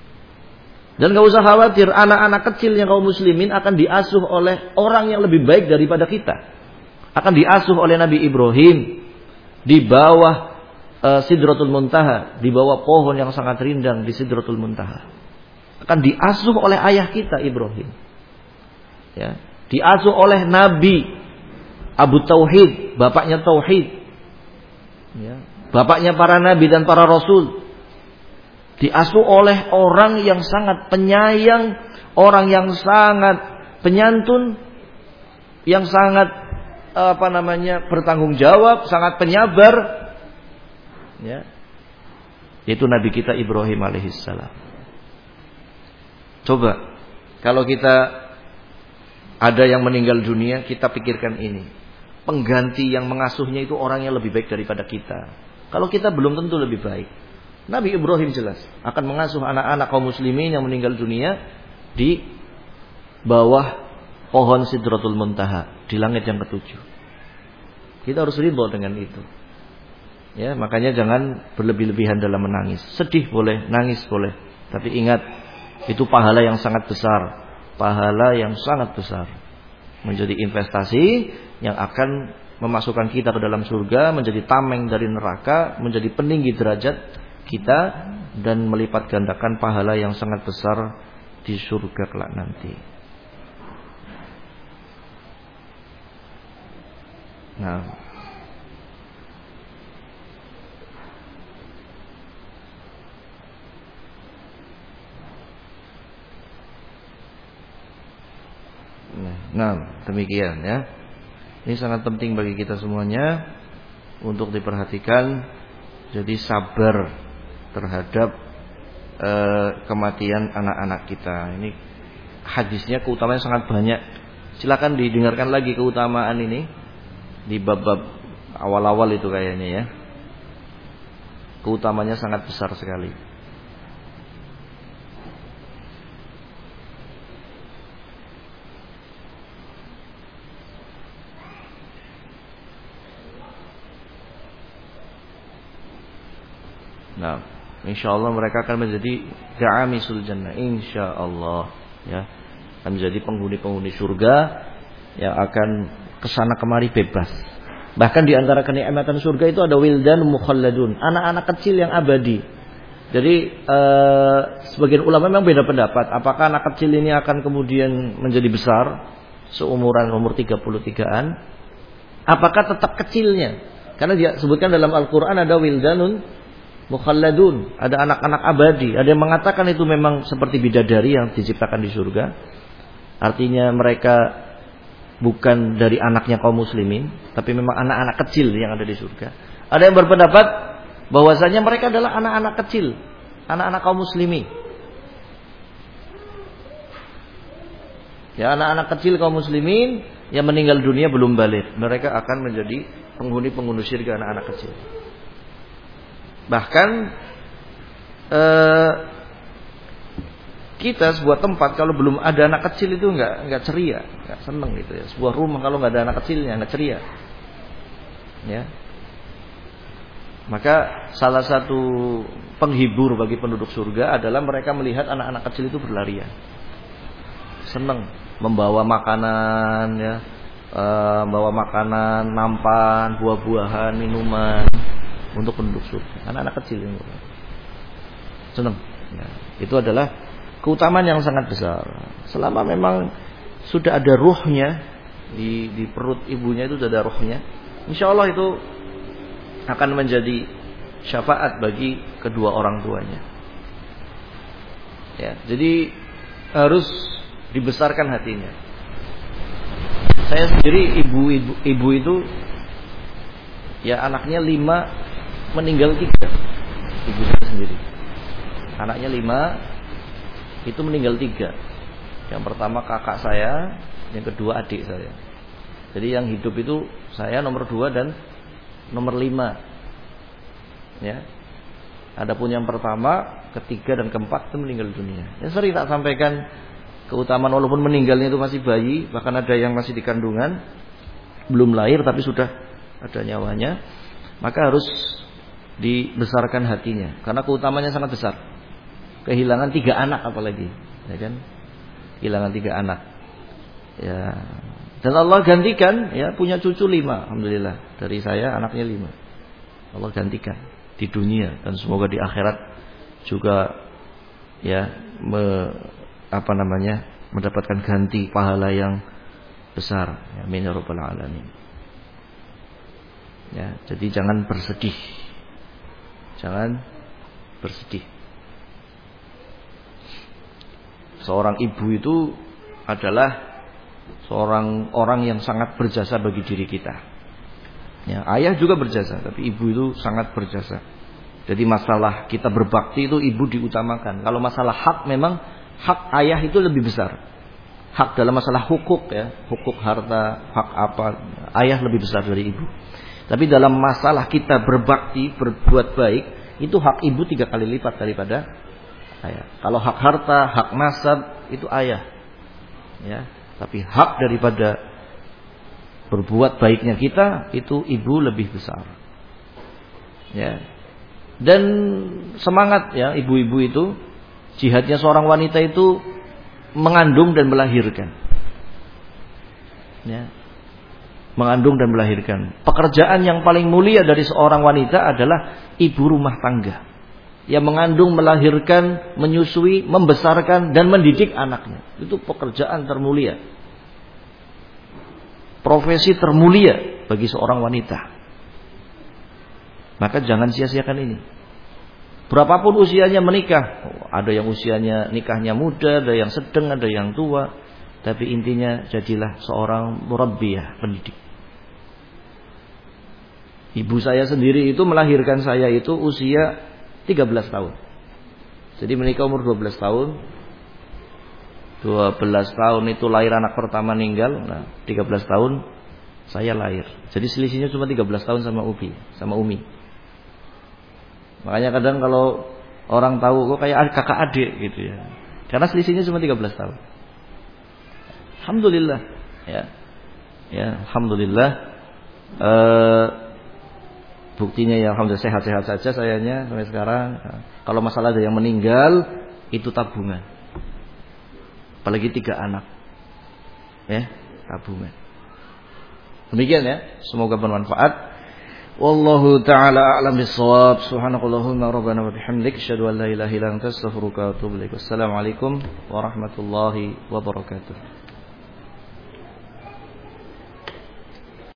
Dan gak usah khawatir, anak-anak kecil yang kaum muslimin akan diasuh oleh orang yang lebih baik daripada kita. Akan diasuh oleh Nabi Ibrahim di bawah Sidratul Muntaha, di bawah pohon yang sangat rindang di Sidratul Muntaha. Akan diasuh oleh ayah kita Ibrahim, ya, diasuh oleh Nabi Abu Tauhid, bapaknya Tauhid, ya, bapaknya para nabi dan para rasul. Diasuh oleh orang yang sangat penyayang, orang yang sangat penyantun, yang sangat bertanggung jawab, sangat penyabar, ya, yaitu Nabi kita Ibrahim alaihissalam. Coba kalau kita ada yang meninggal dunia, kita pikirkan ini. Pengganti yang mengasuhnya itu orang yang lebih baik daripada kita. Kalau kita belum tentu lebih baik. Nabi Ibrahim jelas akan mengasuh anak-anak kaum muslimin yang meninggal dunia di bawah pohon Sidratul Muntaha di langit yang ketujuh. Kita harus ridho dengan itu. Ya, makanya jangan berlebih-lebihan dalam menangis. Sedih boleh, nangis boleh, tapi ingat itu pahala yang sangat besar. Pahala yang sangat besar. Menjadi investasi yang akan memasukkan kita ke dalam surga, menjadi tameng dari neraka, menjadi peninggi derajat kita, dan melipat gandakan pahala yang sangat besar di surga kelak nanti. Nah, demikian ya. Ini sangat penting bagi kita semuanya untuk diperhatikan. Jadi sabar terhadap kematian anak-anak kita. Ini hadisnya keutamaannya sangat banyak. Silakan didengarkan lagi keutamaan ini di bab-bab awal-awal itu kayaknya ya. Keutamanya sangat besar sekali. Nah, insyaallah mereka akan menjadi ga'amisul jannah, insyaallah ya. Akan menjadi penghuni-penghuni surga yang akan kesana kemari bebas. Bahkan di antara kenikmatan surga itu ada wildan mukhalladun, anak-anak kecil yang abadi. Jadi sebagian ulama memang beda pendapat, apakah anak kecil ini akan kemudian menjadi besar seumuran umur 33-an, apakah tetap kecilnya? Karena dia sebutkan dalam Al-Qur'an ada wildanun mukhalladun, ada anak-anak abadi. Ada yang mengatakan itu memang seperti bidadari yang diciptakan di surga. Artinya mereka bukan dari anaknya kaum muslimin, tapi memang anak-anak kecil yang ada di surga. Ada yang berpendapat bahwasanya mereka adalah anak-anak kecil, anak-anak kaum muslimin. Ya, anak-anak kecil kaum muslimin yang meninggal dunia belum balik, mereka akan menjadi penghuni-penghuni surga anak-anak kecil. Bahkan kita sebuah tempat kalau belum ada anak kecil itu nggak ceria, nggak seneng gitu ya. Sebuah rumah kalau nggak ada anak kecilnya nggak ceria, ya. Maka salah satu penghibur bagi penduduk surga adalah mereka melihat anak-anak kecil itu berlarian, seneng membawa makanan, ya, bawa makanan, nampan, buah-buahan, minuman untuk penduduk surga. Anak-anak kecil yang senang. Ya, itu adalah keutamaan yang sangat besar. Selama memang sudah ada ruhnya di perut ibunya, itu sudah ada ruhnya, insya Allah itu akan menjadi syafaat bagi kedua orang tuanya. Ya, jadi harus dibesarkan hatinya. Saya sendiri ibu itu ya anaknya 5 meninggal 3. Ibu saya sendiri anaknya 5, itu meninggal 3. Yang pertama kakak saya, yang kedua adik saya. Jadi yang hidup itu saya nomor 2 dan nomor 5, ya. Adapun yang pertama, ketiga dan keempat itu meninggal dunia. Ya, sering tak sampaikan keutamaan walaupun meninggalnya itu masih bayi, bahkan ada yang masih di kandungan, belum lahir tapi sudah ada nyawanya. Maka harus dibesarkan hatinya, karena keutamanya sangat besar. Kehilangan 3 anak apalagi, ya kan? Kehilangan 3 anak. Ya. Dan Allah gantikan, ya, punya cucu 5, alhamdulillah. Dari saya anaknya 5. Allah gantikan di dunia dan semoga di akhirat juga ya mendapatkan ganti pahala yang besar. Ya, amin ya rabbal alamin. Ya, jadi jangan bersedih. Jangan bersedih. Seorang ibu itu adalah seorang orang yang sangat berjasa bagi diri kita. Ya, ayah juga berjasa, tapi ibu itu sangat berjasa. Jadi masalah kita berbakti itu ibu diutamakan. Kalau masalah hak, memang hak ayah itu lebih besar. Hak dalam masalah hukuk ya, hukuk harta, hak apa, ayah lebih besar dari ibu. Tapi dalam masalah kita berbakti, berbuat baik, itu hak ibu 3 kali lipat daripada ayah. Kalau hak harta, hak nasab itu ayah. Ya, tapi hak daripada berbuat baiknya kita itu ibu lebih besar. Ya. Dan semangat ya ibu-ibu itu, jihadnya seorang wanita itu mengandung dan melahirkan. Ya. Mengandung dan melahirkan. Pekerjaan yang paling mulia dari seorang wanita adalah ibu rumah tangga. Yang mengandung, melahirkan, menyusui, membesarkan dan mendidik anaknya. Itu pekerjaan termulia. Profesi termulia bagi seorang wanita. Maka jangan sia-siakan ini. Berapapun usianya menikah, ada yang usianya nikahnya muda, ada yang sedang, ada yang tua, tapi intinya jadilah seorang murabbiyah, pendidik. Ibu saya sendiri itu melahirkan saya itu usia 13 tahun. Jadi menikah umur 12 tahun. 12 tahun itu lahir anak pertama meninggal, 13 tahun saya lahir. Jadi selisihnya cuma 13 tahun sama Umi. Makanya kadang kalau orang tahu kok kayak kakak adik gitu ya. Karena selisihnya cuma 13 tahun. Alhamdulillah ya. Ya, alhamdulillah. Buktinya ya alhamdulillah sehat-sehat saja sayanya sampai sekarang. Kalau masalah ada yang meninggal itu tabungan. Apalagi 3 anak. Ya, tabungan. Demikian ya, semoga bermanfaat. Wallahu ta'ala a'lam bis-shawab. Subhanakallahumma rabbana wa bihamdik asyhadu an la ilaha illa anta astaghfiruka wa atubu ilaik. Wassalamualaikum warahmatullahi wabarakatuh.